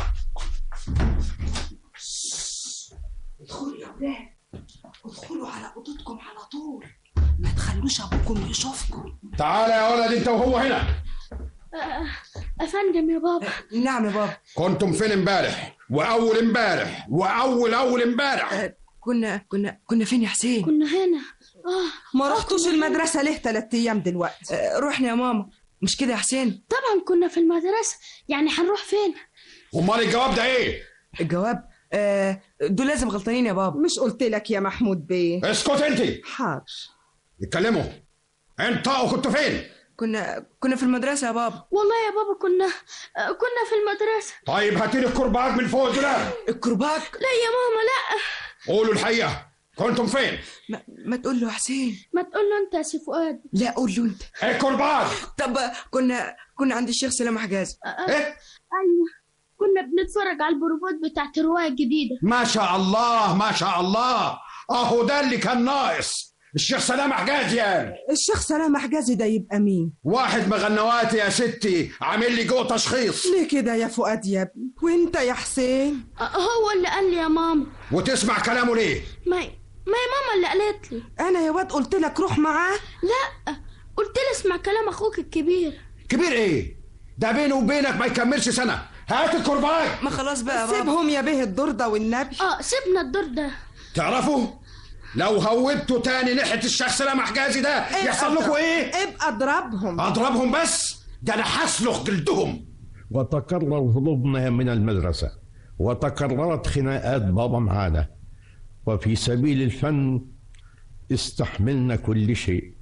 ادخلوا يا ولاد، ادخلوا على اوضتكم على طول، ما تخلوش ابوكم يشوفكم. تعالى يا ولد انت وهو هنا. افندم يا بابا. نعم يا بابا. كنتم فين امبارح واول امبارح واول اول امبارح؟ كنا كنا كنا فين يا حسين؟ كنا هنا. اه ما رحتوش المدرسه ليه ثلاث ايام دلوقتي؟ آه رحنا يا ماما، مش كده يا حسين؟ طبعا كنا في المدرسه، يعني هنروح فين؟ امال الجواب ده ايه؟ الجواب آه دول لازم غلطانين يا بابا. مش قلت لك يا محمود بيه؟ اسكت انت. حاضر. اتكلموا. انتوا كنتوا فين؟ كنا كنا في المدرسة يا بابا. والله يا بابا كنا كنا في المدرسة. طيب هاتيلي الكرباج من فوق ده. الكرباج؟ لا يا ماما لا. قولوا الحقيقة، كنتم فين؟ ما, ما تقول له حسين. ما تقول له انت يا سي فؤاد. لا قول له انت. الكرباج. طب كنا كنا عند الشيخ سلام حجازي. ايه؟ ايوه كنا بنتفرج على البروفات بتاعت الرواية الجديدة. ما شاء الله ما شاء الله، اهو ده اللي كان ناقص. الشيخ سلام حجازي يعني. الشيخ سلام حجازي ده يبقى مين؟ واحد مغنواتي يا ستي، عامل لي جوه تشخيص. ليه كده يا فؤاد يا ابني؟ وانت يا حسين؟ هو اللي قال لي يا ماما. وتسمع كلامه ليه؟ ما ما هي ماما اللي قالت لي. انا يا واد قلت لك روح معاه؟ لا قلت لي اسمع كلام اخوك الكبير. كبير ايه؟ ده بينه وبينك ما يكملش سنة. هات الكرباج. ما خلاص بقى بابا سيبهم يا بيه الدور ده والنبي. اه سيبنا الدور ده. تعرفوا لو هوبتوا تاني ناحية الشيخ سلام حجازي ده يحصل لكم ايه؟ ابقى اضربهم. اضربهم بس؟ ده انا هسلخ جلدهم. وتكرر هروبنا من المدرسة، وتكررت خناقات بابا معانا، وفي سبيل الفن استحملنا كل شيء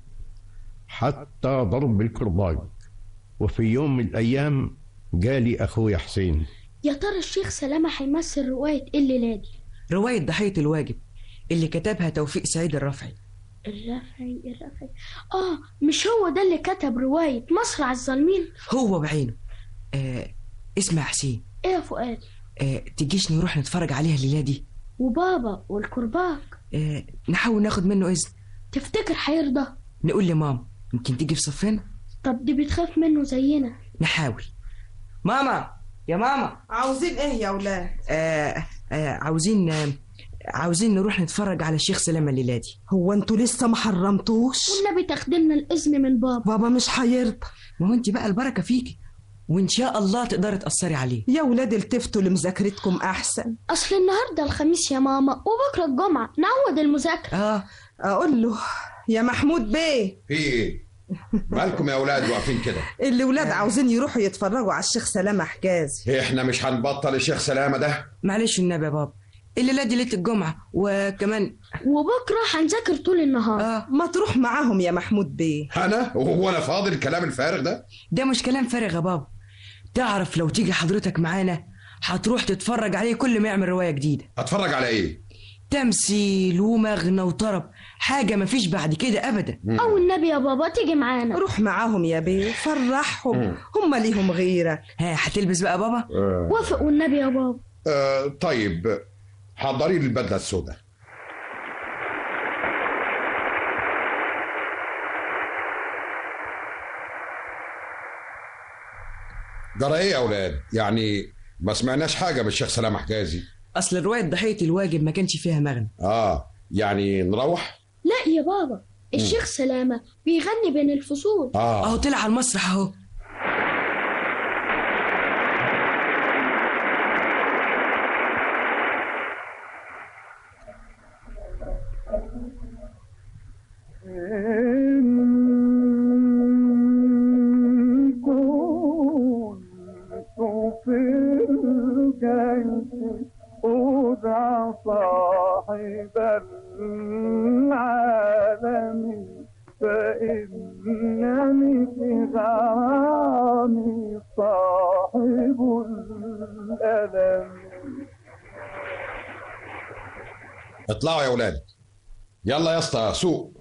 حتى ضرب الكرباج. وفي يوم من الأيام جالي أخوي حسين. يا ترى الشيخ سلامة هيمثل رواية إيه الليلة دي؟ رواية ضحية الواجب اللي كتبها توفيق سعيد الرافعي. الرافعي الرافعي آه مش هو ده اللي كتب رواية مصرع الظالمين؟ هو بعينه. آه اسمع حسين. إيه يا فؤاد؟ آه تجيش نروح نتفرج عليها الليلة دي؟ وبابا والكرباج آه نحاول ناخد منه إذن. تفتكر هيرضى؟ نقول لماما يمكن تيجي في صفنا. طب دي بتخاف منه زينا. نحاول. ماما يا ماما عاوزين ايه يا اولاد؟ آه آه عاوزين آه عاوزين نروح نتفرج على الشيخ سلامة الليلة دي. هو انتوا لسه ما حرمتوش؟ والنبي تاخدلنا الإذن من بابا. بابا مش هيرضى. ما هو انت بقى البركة فيكي وان شاء الله تقدري تأثري عليه. يا ولاد التفتوا لمذاكرتكم احسن. اصل النهارده الخميس يا ماما وبكره الجمعة نعود المذاكرة. اه اقول له يا محمود بيه. في ايه؟ مالكم يا اولاد واقفين كده؟ اللي ولاد عاوزين يروحوا يتفرجوا على الشيخ سلامة حجازي. احنا مش هنبطل الشيخ سلامة ده. معلش النبي يا بابا، الليلة دي ليلة الجمعة وكمان وبكره هنذاكر طول النهار. آه. ما تروح معاهم يا محمود بيه. انا وهو انا فاضي الكلام الفارغ ده؟ ده مش كلام فارغ يا بابا. تعرف لو تيجي حضرتك معانا هتروح تتفرج عليه كل ما يعمل رواية جديدة. اتفرج على ايه؟ تمثيل ومغنى وطرب، حاجة مفيش بعد كده أبدا. أو النبي يا بابا تيجي معانا. روح معاهم يا بيه فرحهم. هم ليهم غيرك. ها هتلبس بقى بابا؟ آه. وافق والنبي يا بابا. آه طيب حضري لي البدلة السوداء. جرى ايه يا اولاد؟ يعني ما سمعناش حاجة بالشيخ سلام حجازي. اصل رواية ضحية الواجب ما كانش فيها مغنى. اه يعني نروح؟ لا يا بابا الشيخ سلامة بيغني بين الفصول. اه اهو طلع على المسرح اهو. صاحب العالم فإنني في غرامي صاحب الألم. اطلعوا يا ولاد. يلا يا اسطى سوق.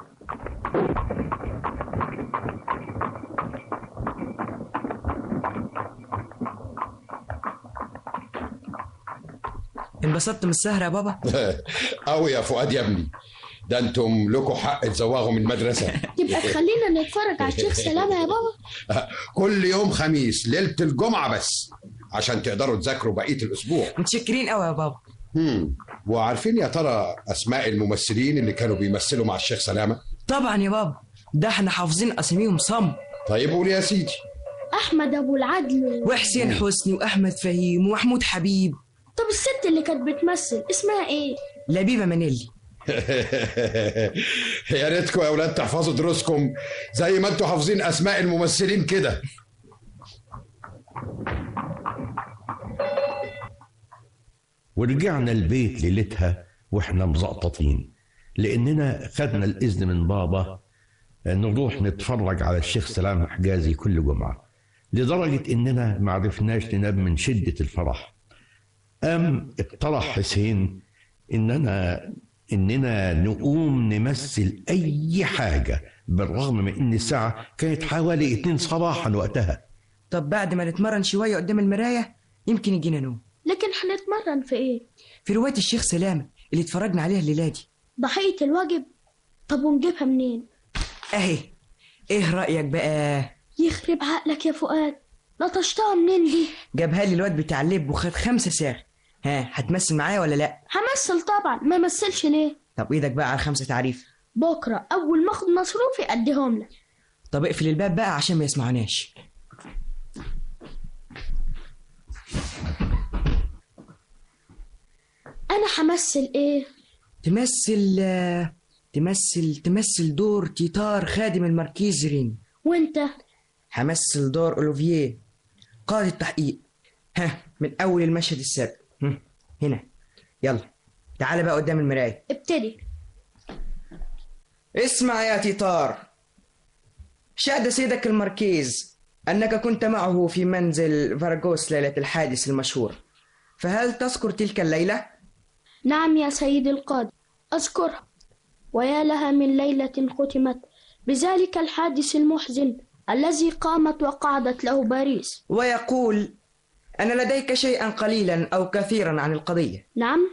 انبسطت من السهرة يا بابا؟ قوي يا فؤاد يا ابني، ده انتم لكم حق تزوغوا من المدرسة. تبقى تخلينا نتفرج على الشيخ سلامة يا بابا؟ كل يوم خميس ليلة الجمعة بس عشان تقدروا تذاكروا بقية الأسبوع. متشكرين قوي يا بابا. هم. وعارفين يا ترى أسماء الممثلين اللي كانوا بيمثلوا مع الشيخ سلامة؟ طبعا يا بابا، ده احنا حافظين أساميهم صم. طيب قول يا سيدي. أحمد أبو العدل وحسين حسني وأحمد فهيم ومحمود حبيب. طب الست اللي كانت بتمثل اسمها ايه؟ لبيبة منيلي. يا ريتكم يا اولاد تحفظوا دروسكم زي ما انتوا حافظين اسماء الممثلين كده. ورجعنا البيت ليلتها واحنا مزقططين لاننا خدنا الاذن من بابا نروح نتفرج على الشيخ سلام حجازي كل جمعة، لدرجة إننا ما عرفناش ننام من شدة الفرح. قام اقترح حسين إننا إننا نقوم نمثل أي حاجة، بالرغم من إن الساعة كانت حوالي اتنين صباحا وقتها. طب بعد ما نتمرن شوية قدام المراية يمكن يجينا نوم. لكن هنتمرن في إيه؟ في رواية الشيخ سلامة اللي اتفرجنا عليها الليلة دي. ضحية الواجب؟ طب ونجيبها منين؟ أهي، إيه رأيك بقى؟ يخرب عقلك يا فؤاد، لطشتها منين دي؟ جابها لي الواد بتاع اللب وخد خمسة ساغ. ها، هتمثل معايا ولا لأ؟ همثل طبعا، ما مثلش ليه؟ طب إيدك بقى على خمسة تعريف. بكرة أول ما أخد مصروفي أديهم لك. طب اقفل الباب بقى عشان ما يسمعوناش. أنا همثل إيه؟ تمثل تمثل تمثل دور تيتار خادم الماركيز رين. وأنت؟ همثل دور أولوفييه قائد التحقيق. ها، من أول المشهد السابق. هنا، يلا تعال بقى قدام المراية. ابتدي. اسمع يا تيتار، شهد سيدك الماركيز أنك كنت معه في منزل فارغوس ليلة الحادث المشهور، فهل تذكر تلك الليلة؟ نعم يا سيدي القاضي، أذكرها، ويا لها من ليلة ختمت بذلك الحادث المحزن الذي قامت وقعدت له باريس. ويقول أن لديك شيئا قليلا أو كثيرا عن القضية. نعم.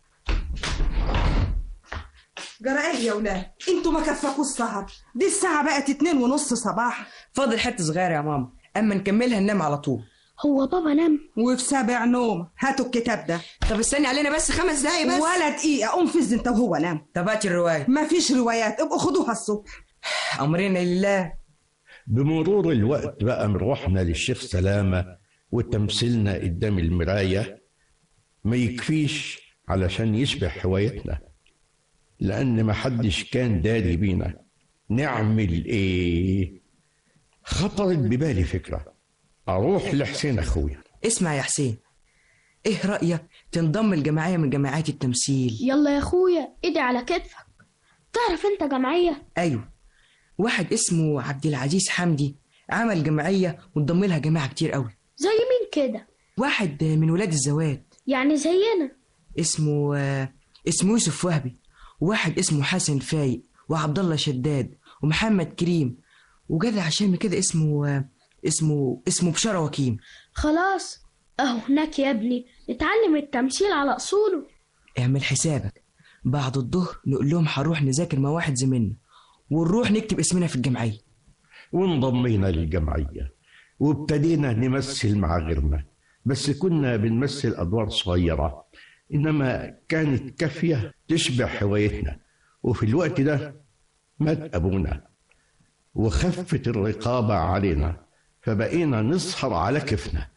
جرى ايه يا ولاد؟ انتوا ما كفاكوا السهر، دي الساعة بقت اتنين ونص صباح. فاضل حتة صغيرة يا ماما، أما نكملها ننام على طول. هو بابا نام؟ وفي سابع نوم. هاتوا الكتاب ده. طب استني علينا بس خمس دقايق بس. ولا دقيقة، قوم فز انت وهو نام. طب هاتي الرواية. ما فيش روايات، ابقوا خدوها الصبح. أمرنا لله. بمرور الوقت بقى روحنا للشيخ سلامة وتمثيلنا قدام المراية ما يكفيش علشان يشبه هوايتنا، لأن ما حدش كان داري بينا نعمل إيه. خطرت ببالي فكرة، أروح لحسين أخويا. اسمع يا حسين، إيه رأيك تنضم الجمعية من جماعات التمثيل؟ يلا يا أخويا، إيدي على كتفك. تعرف أنت جمعية؟ أيوه، واحد اسمه عبد العزيز حمدي عمل جمعية وانضم لها جماعة كتير قوي. زي مين كده؟ واحد من ولاد الزوات. يعني زينا؟ اسمه اسمه يوسف وهبي، وواحد اسمه حسن فايق، وعبد الله شداد، ومحمد كريم، وجدع شامي كده اسمه اسمه اسمه بشارة وكيم. خلاص اهو هناك يا ابني، نتعلم التمثيل على اصوله. اعمل حسابك بعد الظهر نقول لهم هنروح نذاكر مع واحد زميلنا، ونروح نكتب اسمنا في الجمعية. وانضمينا للجمعية وابتدينا نمثل مع غيرنا، بس كنا بنمثل أدوار صغيرة إنما كانت كافية تشبه هوايتنا. وفي الوقت ده مات أبونا وخفت الرقابة علينا، فبقينا نسهر على كيفنا.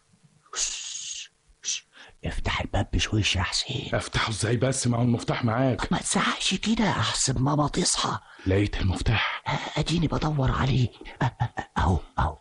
افتح الباب بشويش يا حسين. افتحه ازاي بس؟ ما هو المفتاح معاك. ما تزعقش كده احسن ماما تصحى. لقيت المفتاح، اديني بدور عليه. اهو اهو.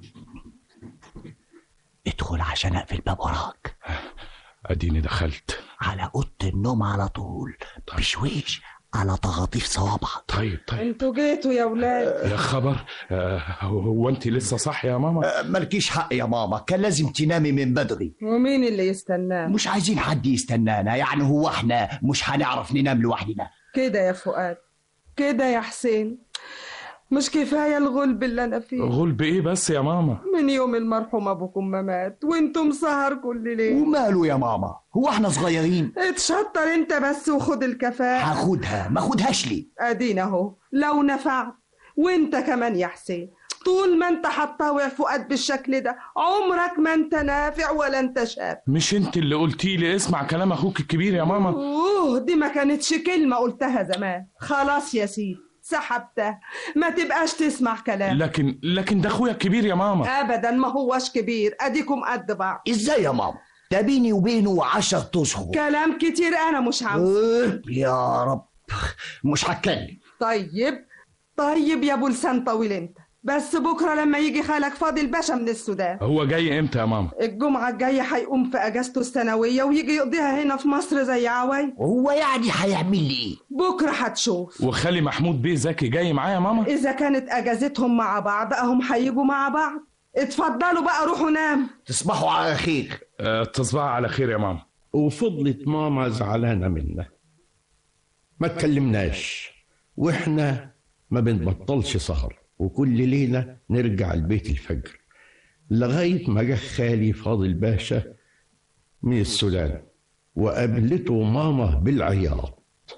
ادخل عشان اقفل الباب وراك. اديني دخلت. على اوضه النوم على طول. طيب. بشويش على تغاطيف صوابعك. طيب طيب. انتوا جيتوا يا ولاد. يا خبر، آه هو انت لسه صح يا ماما؟ آه مالكيش حق يا ماما، كان لازم تنامي من بدري. ومين اللي يستناه؟ مش عايزين حد يستنانا، يعني هو احنا مش هنعرف ننام لوحدنا كده يا فؤاد؟ كده يا حسين؟ مش كفاية الغلب اللي أنا فيه؟ غلب إيه بس يا ماما؟ من يوم المرحوم أبوكم ما مات وانتم سهر كل ليل. وماله يا ماما؟ هو احنا صغيرين؟ اتشطر انت بس وخد الكفاءة. هاخدها، ما خدهاش ليه؟ ادينا اهو لو نفعت. وانت كمان يا حسين، طول ما انت هتطاوع فؤاد بالشكل ده عمرك ما انت نافع ولا انت شاب. مش انت اللي قلتي لي اسمع كلام اخوك الكبير يا ماما؟ اوه دي ما كانتش كلمة قلتها زمان. خلاص يا سيدي سحبتها، ما تبقاش تسمع كلام. لكن لكن ده اخويا الكبير يا ماما. ابدا ما هوش كبير، اديكم قد بعض. ازاي يا ماما؟ ده بيني وبينه عشر اشهر. كلام كتير انا مش عاوز. أه يا رب مش هتكلم. طيب طيب يا ابو لسان طويل، انت بس بكرة لما يجي خالك فاضل باشا من السودان. هو جاي امتى يا ماما؟ الجمعة الجاية هيقوم في اجازته السنوية ويجي يقضيها هنا في مصر زي عواي. هو يعني هيعمل لي ايه؟ بكرة هتشوف. وخالي محمود بيه زكي جاي معايا يا ماما؟ اذا كانت اجازتهم مع بعض اهم هيجوا مع بعض. اتفضلوا بقى روحوا نام. تصبحوا على خير. أه تصبحوا على خير يا ماما. وفضلت ماما زعلانة منا، ما تكلمناش، واحنا ما بنبطلش سهر، وكل ليلة نرجع البيت الفجر، لغاية ما جه خالي فاضل باشا من السودان وقابلته ماما بالعياط.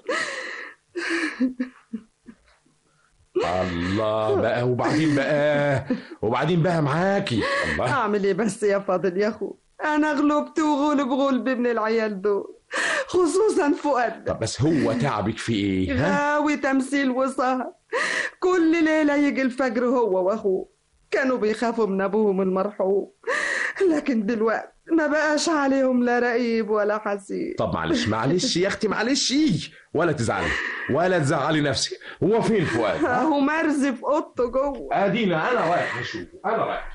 الله بقى، وبعدين بقى وبعدين بقى معاكي. الله، اعمل ايه بس يا فاضل يا اخو؟ انا غلبت وغلب غلب من العيال دول، خصوصا فؤاد. طب بس هو تعبك في ايه؟ غاوي تمثيل وسهر، كل ليله يجي الفجر هو واخوه. كانوا بيخافوا من ابوهم المرحوم، لكن دلوقتي ما بقاش عليهم لا رقيب ولا حسيب. طب معلش معلش يا اختي معلش، ولا تزعلي ولا تزعلي نفسك. هو فين فؤاد؟ اهو مرزي في اوضته جوه. ادينا انا رايح اشوفه، انا رايح.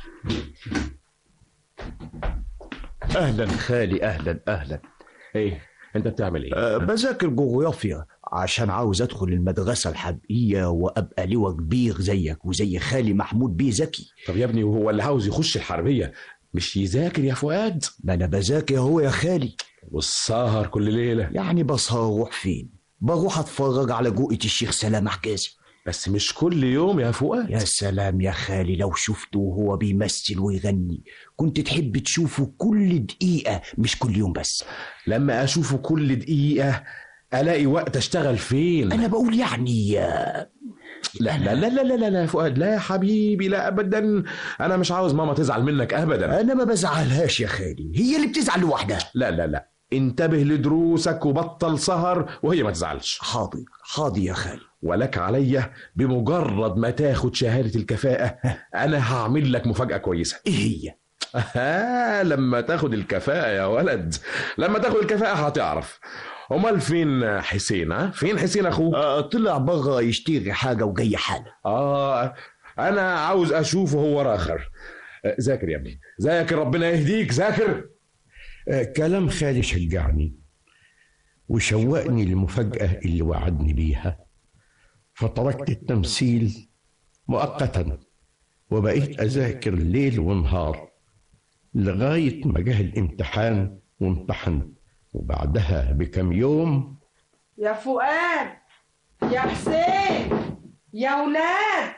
اهلا خالي، اهلا اهلا. ايه انت بتعمل ايه؟ أه بذاكر جغرافيا عشان عاوز ادخل المدرسه الحربيه وابقى لواء كبير زيك وزي خالي محمود بيه زكي. طب يا ابني وهو اللي عاوز يخش الحربيه مش يذاكر يا فؤاد؟ ما انا بذاكر هو يا خالي. والسهر كل ليله؟ يعني بسهر اروح فين؟ بروح اتفرج على جوقة الشيخ سلام حجازي. بس مش كل يوم يا فؤاد. يا سلام يا خالي، لو شفته وهو بيمثل ويغني كنت تحب تشوفه كل دقيقة مش كل يوم بس. لما أشوفه كل دقيقة ألاقي وقت أشتغل فين؟ أنا بقول يعني لا لا لا لا لا لا فؤاد، لا يا حبيبي، لا أبدا. أنا مش عاوز ماما تزعل منك أبدا. أنا ما بزعلهاش يا خالي، هي اللي بتزعل لوحدها. لا لا لا، انتبه لدروسك وبطل سهر وهي ما تزعلش. حاضر حاضر يا خالي. ولك عليا بمجرد ما تاخد شهادة الكفاءة أنا هعمل لك مفاجأة كويسة. إيه هي؟ آه لما تاخد الكفاءة يا ولد، لما تاخد الكفاءة هتعرف. أمال فين حسين؟ ها فين حسين أخوه؟ آه طلع بره يشتري حاجة وجاي حالا. آه أنا عاوز أشوفه هو راخر. آه ذاكر يا ابني ذاكر، ربنا يهديك، ذاكر. آه كلام خالي شجعني وشوقني للمفاجأة اللي وعدني بيها، فتركت التمثيل مؤقتا وبقيت أذاكر ليل ونهار لغاية ما جه الامتحان وامتحنت، وبعدها بكم يوم. يا فؤاد، يا حسين، يا ولاد،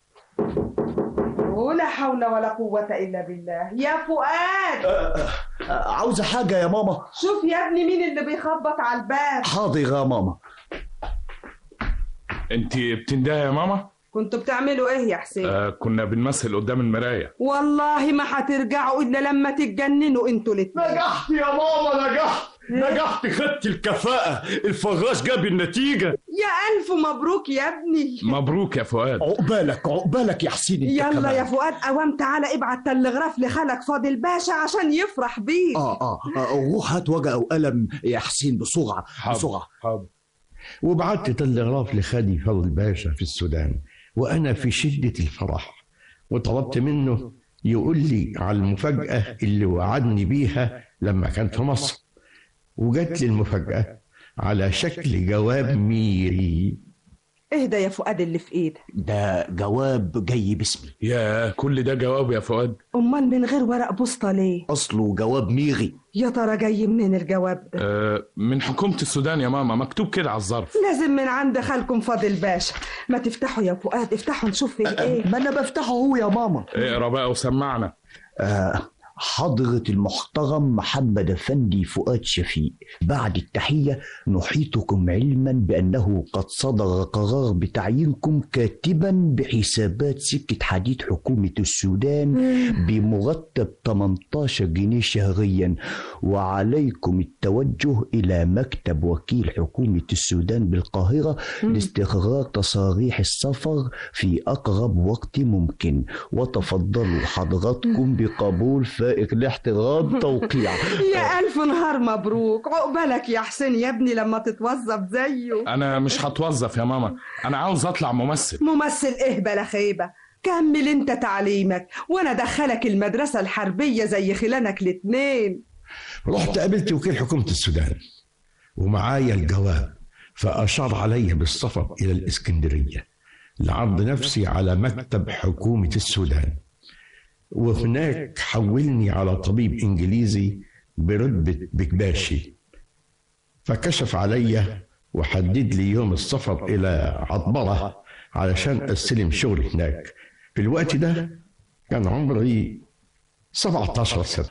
ولا حول ولا قوة إلا بالله. يا فؤاد، أه أه عاوزة حاجة يا ماما؟ شوف يا ابني مين اللي بيخبط على الباب. حاضر يا ماما. انت بتندهي يا ماما؟ كنتوا بتعملوا ايه يا حسين؟ آه كنا بنمثل قدام المراية. والله ما هترجعوا الا لما تتجننوا انتوا الاتنين. نجحت يا ماما، نجحت نجحت، خدت الكفاءة، الفراش جاب النتيجة. يا ألف مبروك يا ابني. مبروك يا فؤاد. عقبالك عقبالك يا حسين. يلا كمان. يا فؤاد قوام تعالى ابعت تلغراف لخالك فاضل باشا عشان يفرح بيك. اه اه, آه روح هات ورقة وقلم يا حسين بسرعة بسرعة. حاضر. وبعت تلغراف لخالي فاضل باشا في السودان وأنا في شدة الفرح، وطلبت منه يقول لي على المفاجأة اللي وعدني بيها لما كانت في مصر، وجات لي المفاجأة على شكل جواب ميري. اهدى يا فؤاد اللي في ايدك ده جواب جاي باسمي. يا كل ده جواب يا فؤاد؟ امال من غير ورق بوسطة ليه؟ اصله جواب ميري. يا ترى جاي منين الجواب ده؟ آه من حكومة السودان يا ماما، مكتوب كده على الظرف. لازم من عند خالكم فاضل باشا. ما تفتحوا يا فؤاد، افتحوا نشوف فيه ايه. ما انا بفتحه هو يا ماما. اقرا بقى وسمعنا. آه حضرة المحترم محمد أفندي فؤاد شفيق، بعد التحية نحيطكم علما بأنه قد صدر قرار بتعيينكم كاتبا بحسابات سكة حديد حكومة السودان بمرتب ثمانية عشر جنيه شهريا، وعليكم التوجه إلى مكتب وكيل حكومة السودان بالقاهرة لاستقرار تصاريح السفر في أقرب وقت ممكن، وتفضلوا حضراتكم بقبول فائق الاحترام توقيع. يا ألف نهار مبروك، عقبالك يا حسين يا ابني لما تتوظف زيه. أنا مش هتوظف يا ماما، أنا عاوز أطلع ممثل. ممثل إيه بلا خيبة؟ كمل انت تعليمك وانا ادخلك المدرسة الحربية زي خلانك الاتنين. رحت قابلت وكيل حكومة السودان ومعايا الجواب، فأشار علي بالسفر إلى الإسكندرية لعرض نفسي على مكتب حكومة السودان، وهناك حولني على طبيب إنجليزي برتبة بكباشي، فكشف علي وحدد لي يوم السفر إلى عطبرة علشان أستلم شغل هناك. في الوقت ده كان عمري سبعة عشر سنة.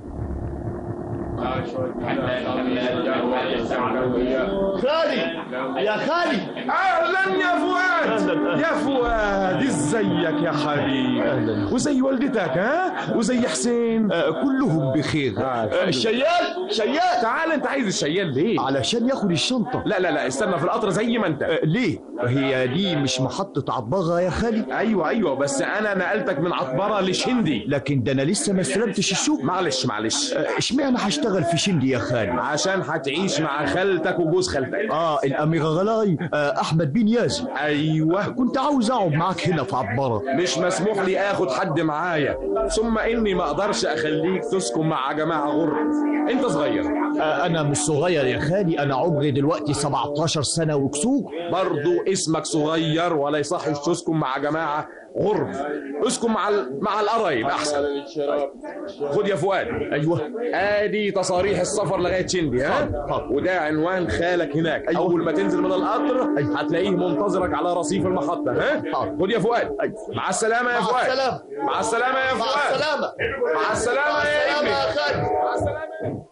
خالي يا خالي، اهلا يا فؤاد. يا فؤاد ازيك يا حبيبي؟ وزي والدتك ها؟ وزي حسين؟ آه كلهم بخير. آه الشيال شيال، تعال. انت عايز الشيال ليه؟ علشان ياخد الشنطة. لا لا لا استنى في القطر زي ما انت. آه ليه؟ هي دي مش محطة عطبرة يا خالي؟ ايوه ايوه بس انا نقلتك من عطبرة لشندي. لكن ده انا لسه ما استلمتش السوق. معلش معلش. اشمعنى آه هشتغل في شندي يا خالي؟ عشان هتعيش مع خالتك وجوز خالتك. اه الامير غلاي آه احمد بن يازي. ايوه كنت عاوز اقعد معاك هنا في عطبرة. مش مسموح لي اخد حد معايا، ثم اني ما اقدرش اخليك تسكن مع جماعة غرب. انت صغير. آه انا مش صغير يا خالي، انا عمري دلوقتي سبعة عشر سنة وكسور. برضو اسمك صغير ولا يصحش تسكن مع جماعة غرب. اسكن مع ال... مع القرايب احسن. خد يا فؤاد. ايوه ادي تصاريح السفر لغايه شندي ها، وده عنوان خالك هناك. أيوة. اول ما تنزل من القطر أيوة. هتلاقيه منتظرك على رصيف المحطه ها. خد يا فؤاد. أيوة. مع السلامه يا فؤاد. مع السلامه. مع السلامه يا فؤاد. مع السلامه. مع السلامه يا ابني. يا خالد. مع السلامه.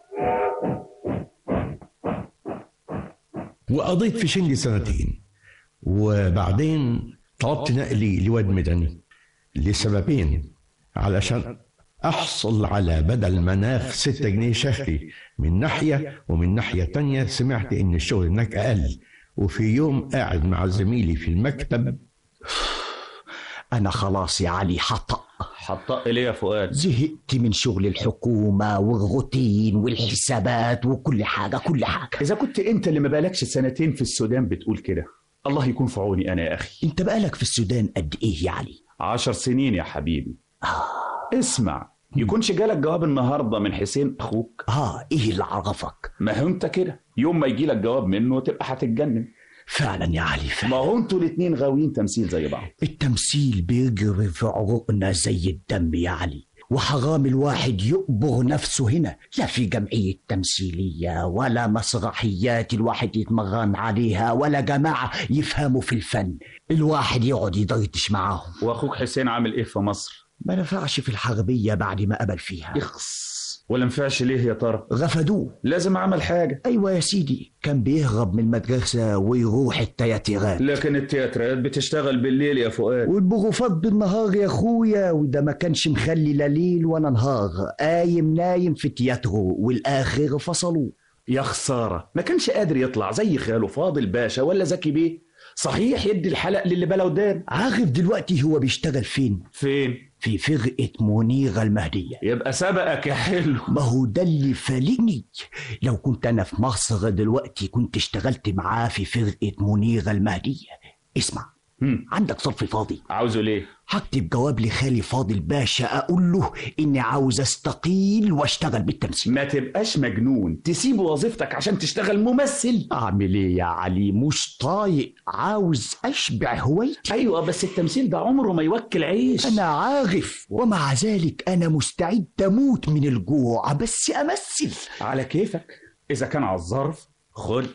وقضيت في شندي سنتين، وبعدين طلبت نقلي لواد مدني لسببين: علشان أحصل على بدل مناخ ستة جنيه شهري من ناحية، ومن ناحية تانية سمعت إن الشغل هناك أقل. وفي يوم قاعد مع زميلي في المكتب، أنا خلاص يا علي حطأ. حطأ ليه يا فؤاد؟ زهقت من شغل الحكومة والروتين والحسابات وكل حاجة كل حاجة. إذا كنت أنت اللي ما بقالكش سنتين في السودان بتقول كده، الله يكون في عوني أنا يا أخي. أنت بقالك في السودان قد إيه يا علي؟ عشر سنين يا حبيبي. آه. اسمع، يكونش جالك جواب النهاردة من حسين أخوك؟ آه إيه اللي عرفك؟ ما هو أنت كده يوم ما يجيلك جواب منه تبقى هتتجنن. فعلا يا علي فعلا. ما هو انتوا الاتنين غاويين تمثيل زي بعض. التمثيل بيجري في عروقنا زي الدم يا علي، وحرام الواحد يقبر نفسه هنا، لا في جمعية تمثيلية ولا مسرحيات الواحد يتمرن عليها ولا جماعة يفهموا في الفن. الواحد يقعد يدردش معاهم. واخوك حسين عامل ايه في مصر؟ ما نفعش في الحربية بعد ما قبل فيها. يخص. ولا نفعش ليه يا ترى؟ رفضوه. لازم عمل حاجة. ايوه يا سيدي، كان بيهرب من المدرسة ويروح التياترات. لكن التياترات بتشتغل بالليل يا فؤاد، والبروفات بالنهار يا اخويا، وده ما كانش مخلي لا ليل ولا نهار، قايم نايم في تياترو، والاخر فصلوه. يا خسارة، ما كانش قادر يطلع زي خاله فاضل باشا ولا زكي بيه. صحيح يدي الحلق للي بلا ودان. عارف دلوقتي هو بيشتغل فين؟ فين؟ في فرقة منيرة المهدية. يبقى سبقك يا حلو. ما هو ده اللي فالقني، لو كنت أنا في مصر دلوقتي كنت اشتغلت معاه في فرقة منيرة المهدية. اسمع، هم. عندك صرف فاضي؟ عاوزه ليه؟ هكتب جواب لخالي فاضل باشا أقول له إني عاوز أستقيل وأشتغل بالتمثيل. ما تبقاش مجنون تسيب وظيفتك عشان تشتغل ممثل. أعمل إيه يا علي؟ مش طايق، عاوز أشبع هوايتي. أيوة بس التمثيل ده عمره ما يوكل عيش. أنا عارف، ومع ذلك أنا مستعد أموت من الجوع بس أمثل. على كيفك، إذا كان على الظرف خد،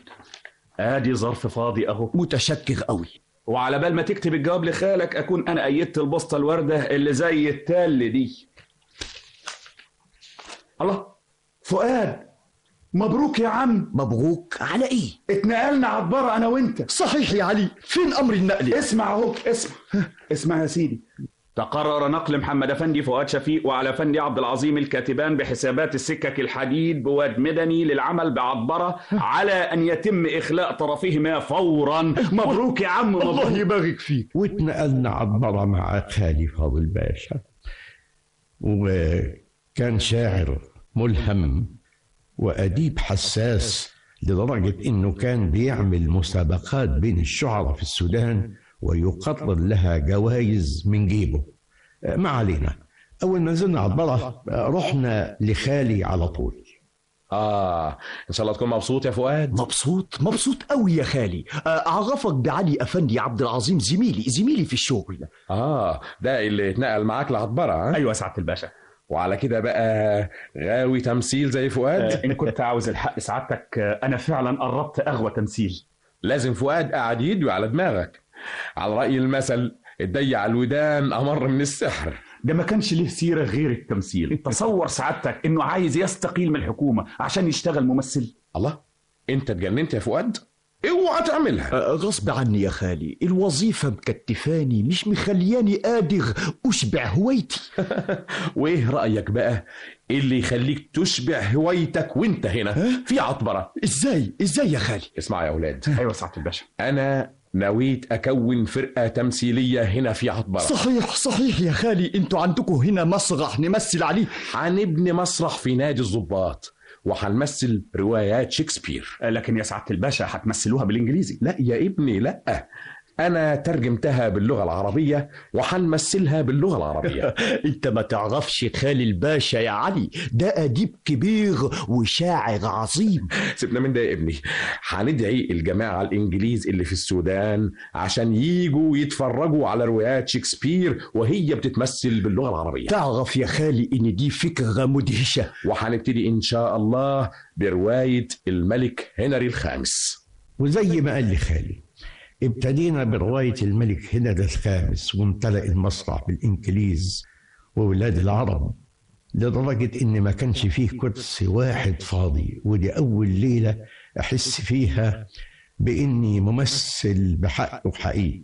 آدي ظرف فاضي أهو. متشكر قوي. وعلى بال ما تكتب الجواب لخالك أكون أنا أيدت البسطة الوردة اللي زي التل دي. الله، فؤاد مبروك يا عم. مبروك على إيه؟ اتنقلنا عطبرة أنا وأنت. صحيح يا علي، فين أمر النقل؟ اسمع أهو، اسمع اسمع يا سيدي. تقرر نقل محمد أفندي فؤاد شفيق وعلى أفندي عبد العظيم الكاتبان بحسابات السكك الحديد بواد مدني للعمل بعطبرة على أن يتم إخلاء طرفهما فورا. مبروك يا عم، مبروك. الله يبارك فيك. واتنقلنا عطبرة مع خالي فاضل باشا، وكان شاعر ملهم وأديب حساس لدرجة إنه كان بيعمل مسابقات بين الشعراء في السودان ويقرر لها جوائز من جيبه. ما علينا، أول ما نزلنا عطبرة رحنا لخالي على طول. آه إن شاء الله تكون مبسوط يا فؤاد. مبسوط مبسوط قوي يا خالي. أعرفك بعلي أفندي عبد العظيم، زميلي زميلي في الشغل. آه ده اللي اتنقل معاك لعطبرة ها؟ أيوة سعادة الباشا. وعلى كده بقى غاوي تمثيل زي فؤاد؟ آه إن كنت عاوز الحق سعادتك، أنا فعلا قربت أغوى تمثيل. لازم فؤاد قاعد يدوي على دماغك، على رأي المثل الضيق على الودان أمر من السحر. ده ما كانش ليه سيرة غير التمثيل. تصور سعادتك إنه عايز يستقيل من الحكومة عشان يشتغل ممثل. الله، أنت اتجننت يا فؤاد؟ اوعى تعملها. غصب عني يا خالي، الوظيفة مكتفاني مش مخلياني قادر أشبع هوايتي. وإيه رأيك بقى اللي يخليك تشبع هوايتك وانت هنا في عطبرة؟ ازاي ازاي يا خالي؟ اسمع يا أولاد. أيوة سعادة الباشا. أنا نويت أكون فرقة تمثيلية هنا في عطبرة. صحيح صحيح يا خالي، انتوا عندكم هنا مسرح نمثل عليه. هنبني مسرح في نادي الضباط وهنمثل روايات شكسبير. لكن يا سعادة الباشا هتمثلوها بالإنجليزي. لا يا ابني لا، أنا ترجمتها باللغة العربية وحنمثلها باللغة العربية. أنت ما تعرفش خالي الباشا يا علي، ده أديب كبير وشاعر عظيم. سيبنا من ده يا ابني، هندعي الجماعة الإنجليز اللي في السودان عشان ييجوا يتفرجوا على روايات شكسبير وهي بتتمثل باللغة العربية. تعرف يا خالي إن دي فكرة مدهشة. وحنبتدي إن شاء الله برواية الملك هنري الخامس. وزي ما قال لي خالي، ابتدينا برواية الملك هنري الخامس وامتلأ المسرح بالإنجليز وولاد العرب لدرجة إن ما كانش فيه كرسي واحد فاضي، ودي أول ليلة أحس فيها بإني ممثل بحق وحقيقي.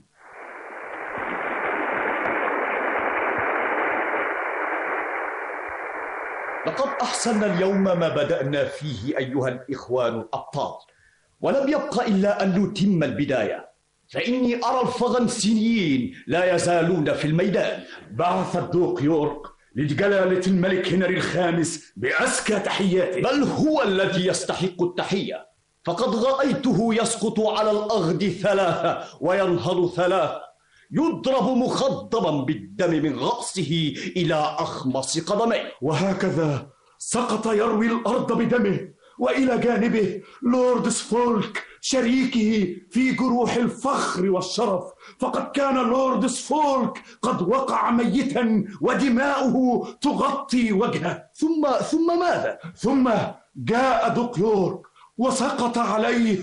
لقد أحسننا اليوم ما بدأنا فيه أيها الإخوان الأبطال، ولم يبق إلا أن نتم البداية، فإني أرى الفرنسيين لا يزالون في الميدان. بعث الدوق يورك لجلالة الملك هنري الخامس بأزكى تحياته. بل هو الذي يستحق التحية، فقد رأيته يسقط على الأرض ثلاثة وينهض ثلاثة، يضرب مخضبا بالدم من رأسه إلى أخمص قدميه، وهكذا سقط يروي الأرض بدمه، وإلى جانبه لورد سفولك شريكه في جروح الفخر والشرف، فقد كان لورد سفولك قد وقع ميتا ودماؤه تغطي وجهه. ثم ثم ماذا؟ ثم جاء دوق يورك وسقط عليه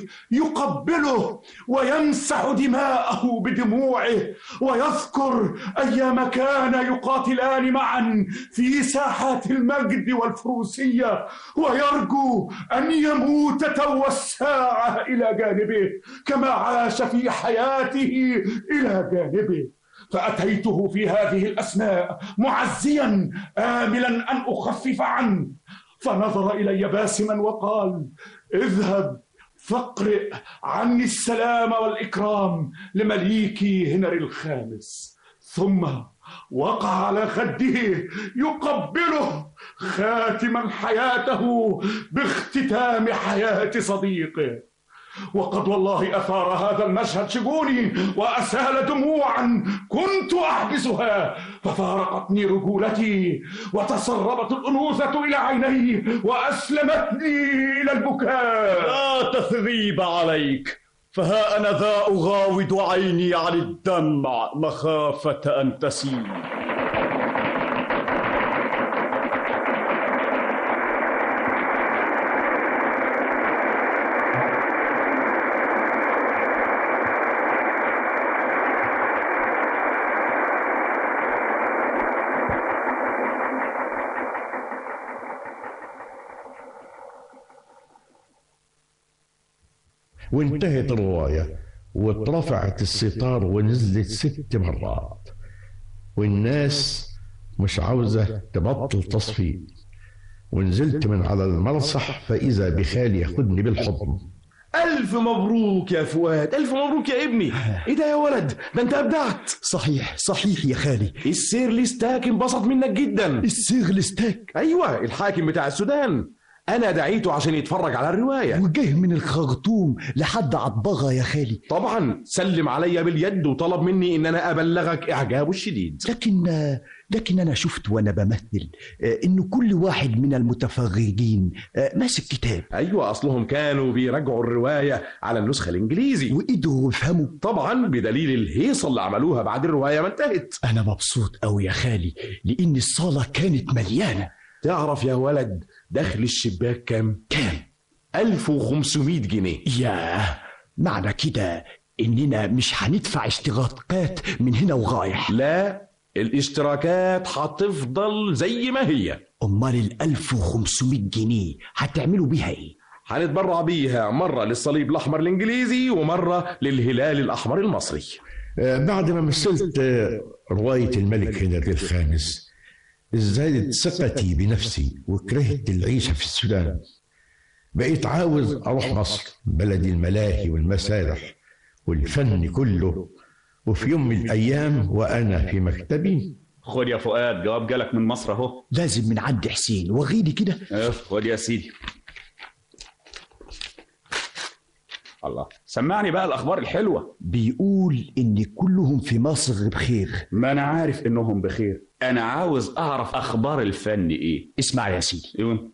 يقبله ويمسح دماءه بدموعه، ويذكر أيام كان يقاتلان معا في ساحات المجد والفروسية، ويرجو أن يموت تلو الساعة إلى جانبه كما عاش في حياته إلى جانبه. فأتيته في هذه الأثناء معزيا آملا أن أخفف عنه، فنظر إلي باسما وقال: اذهب فاقرئ عني السلام والإكرام لمليكي هنري الخامس. ثم وقع على خده يقبله خاتما حياته باختتام حياة صديقه. وقد والله أثار هذا المشهد شجوني وأسال دموعا كنت أحبسها، ففارقتني رجولتي وتسربت الأنوثة إلى عيني وأسلمتني إلى البكاء. لا تثريب عليك، فها أنا ذا أغاود عيني عن الدمع مخافة أن تسيل. وانتهت الرواية واترفعت الستار ونزلت ست مرات، والناس مش عاوزة تبطل تصفيق. ونزلت من على المسرح فإذا بخالي ياخدني بالحضن. ألف مبروك يا فؤاد، ألف مبروك يا ابني. إيه ده يا ولد، ده أنت أبدعت. صحيح صحيح يا خالي. السير ليستاك انبسط منك جدا. السير ليستاك؟ أيوة، الحاكم بتاع السودان. انا دعيته عشان يتفرج على الروايه، وجه من الخرطوم لحد عطبغه يا خالي. طبعا سلم عليا باليد وطلب مني ان انا ابلغك اعجابه الشديد. لكن لكن انا شفت وانا بمثل ان كل واحد من المتفرجين ماسك كتاب. ايوه، اصلهم كانوا بيراجعوا الروايه على النسخه الانجليزي وقدروا يفهموا، طبعا بدليل الهيصه اللي عملوها بعد الروايه ما انتهت. انا مبسوط قوي يا خالي لان الصاله كانت مليانه. تعرف يا ولد دخل الشباك كام؟ كام؟ ألف وخمسمائة جنيه. ياه، معنى كده اننا مش هندفع اشتراكات من هنا ورايح. لا، الاشتراكات هتفضل زي ما هي. امال ال ألف وخمسمائة جنيه هتعملوا بيها ايه؟ هنتبرع بيها مرة للصليب الأحمر الإنجليزي ومرة للهلال الأحمر المصري. بعد ما مثلت رواية الملك هنري الخامس ازدادت ثقتي بنفسي وكرهت العيشة في السودان. بقيت عاوز أروح مصر، بلد الملاهي والمسارح والفن كله. وفي يوم من الأيام وأنا في مكتبي، خد يا فؤاد جواب جالك من مصر اهو. لازم من عند حسين، وغيدي كده. خد يا سيدي. الله، سمعني بقى الأخبار الحلوة. بيقول إن كلهم في مصر بخير. ما أنا عارف إنهم بخير، أنا عاوز أعرف أخبار الفن إيه. اسمع يا سيدي. إيه؟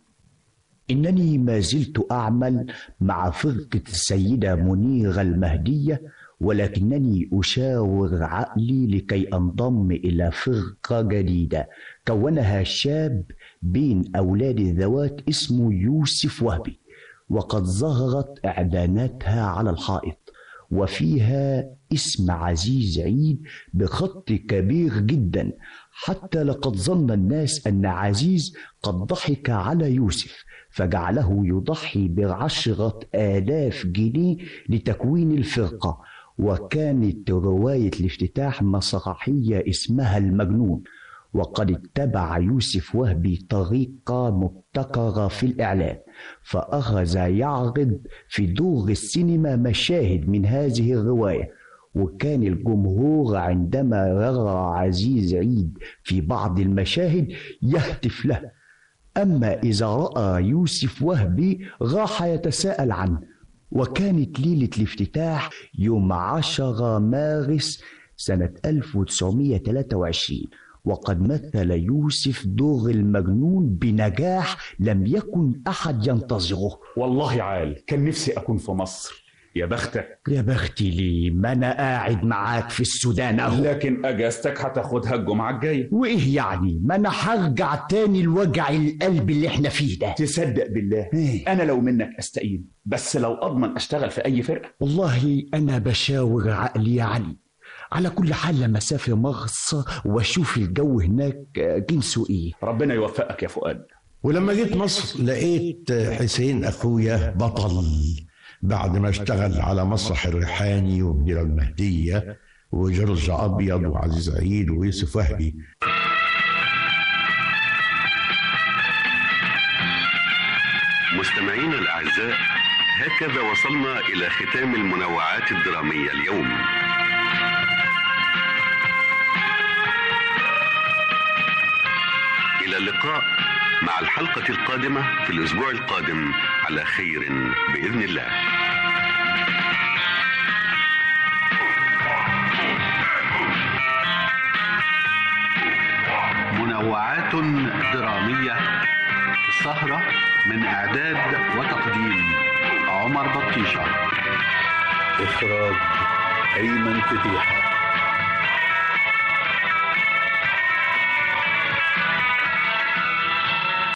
إنني ما زلت أعمل مع فرقة السيدة منيرة المهدية، ولكنني أشاور عقلي لكي أنضم إلى فرقة جديدة كونها شاب بين أولاد الذوات اسمه يوسف وهبي، وقد ظهرت إعلاناتها على الحائط وفيها اسم عزيز عيد بخط كبير جدا، حتى لقد ظن الناس أن عزيز قد ضحك على يوسف فجعله يضحي بعشرة آلاف جنيه لتكوين الفرقة. وكانت رواية الافتتاح مسرحية اسمها المجنون، وقد اتبع يوسف وهبي طريقة مبتكرة في الإعلان، فأخذ يعرض في دور السينما مشاهد من هذه الرواية، وكان الجمهور عندما يرى عزيز عيد في بعض المشاهد يهتف له، أما إذا رأى يوسف وهبي راح يتساءل عنه. وكانت ليلة الافتتاح يوم عشرة مارس سنة ألف وتسعمائة وثلاثة وعشرين، وقد مثل يوسف دور المجنون بنجاح لم يكن أحد ينتظره. والله عال، كان نفسي أكون في مصر. يا بختك. يا بختي لي، ما أنا قاعد معاك في السودان أهو. لكن أجازتك هتاخدها الجمعة الجاية. وإيه يعني؟ ما أنا هرجع تاني الوجع القلب اللي إحنا فيه ده. تصدق بالله إيه؟ أنا لو منك أستقيل، بس لو أضمن أشتغل في أي فرقة. والله أنا بشاور عقلي يا علي. على كل حال لما أسافر مصر وأشوف الجو هناك جنسه إيه. ربنا يوفقك يا فؤاد. ولما جيت مصر لقيت حسين أخويا بطل بعد ما اشتغل على مسرح الريحاني ومنيرة المهدية وجورج أبيض وعزيز عيد ويوسف وهبي. مستمعينا الأعزاء، هكذا وصلنا إلى ختام المنوعات الدرامية اليوم. إلى اللقاء مع الحلقة القادمة في الأسبوع القادم على خير بإذن الله. منوعات درامية، السهرة من إعداد وتقديم عمر بطيشة، إخراج أيمن فتيحة.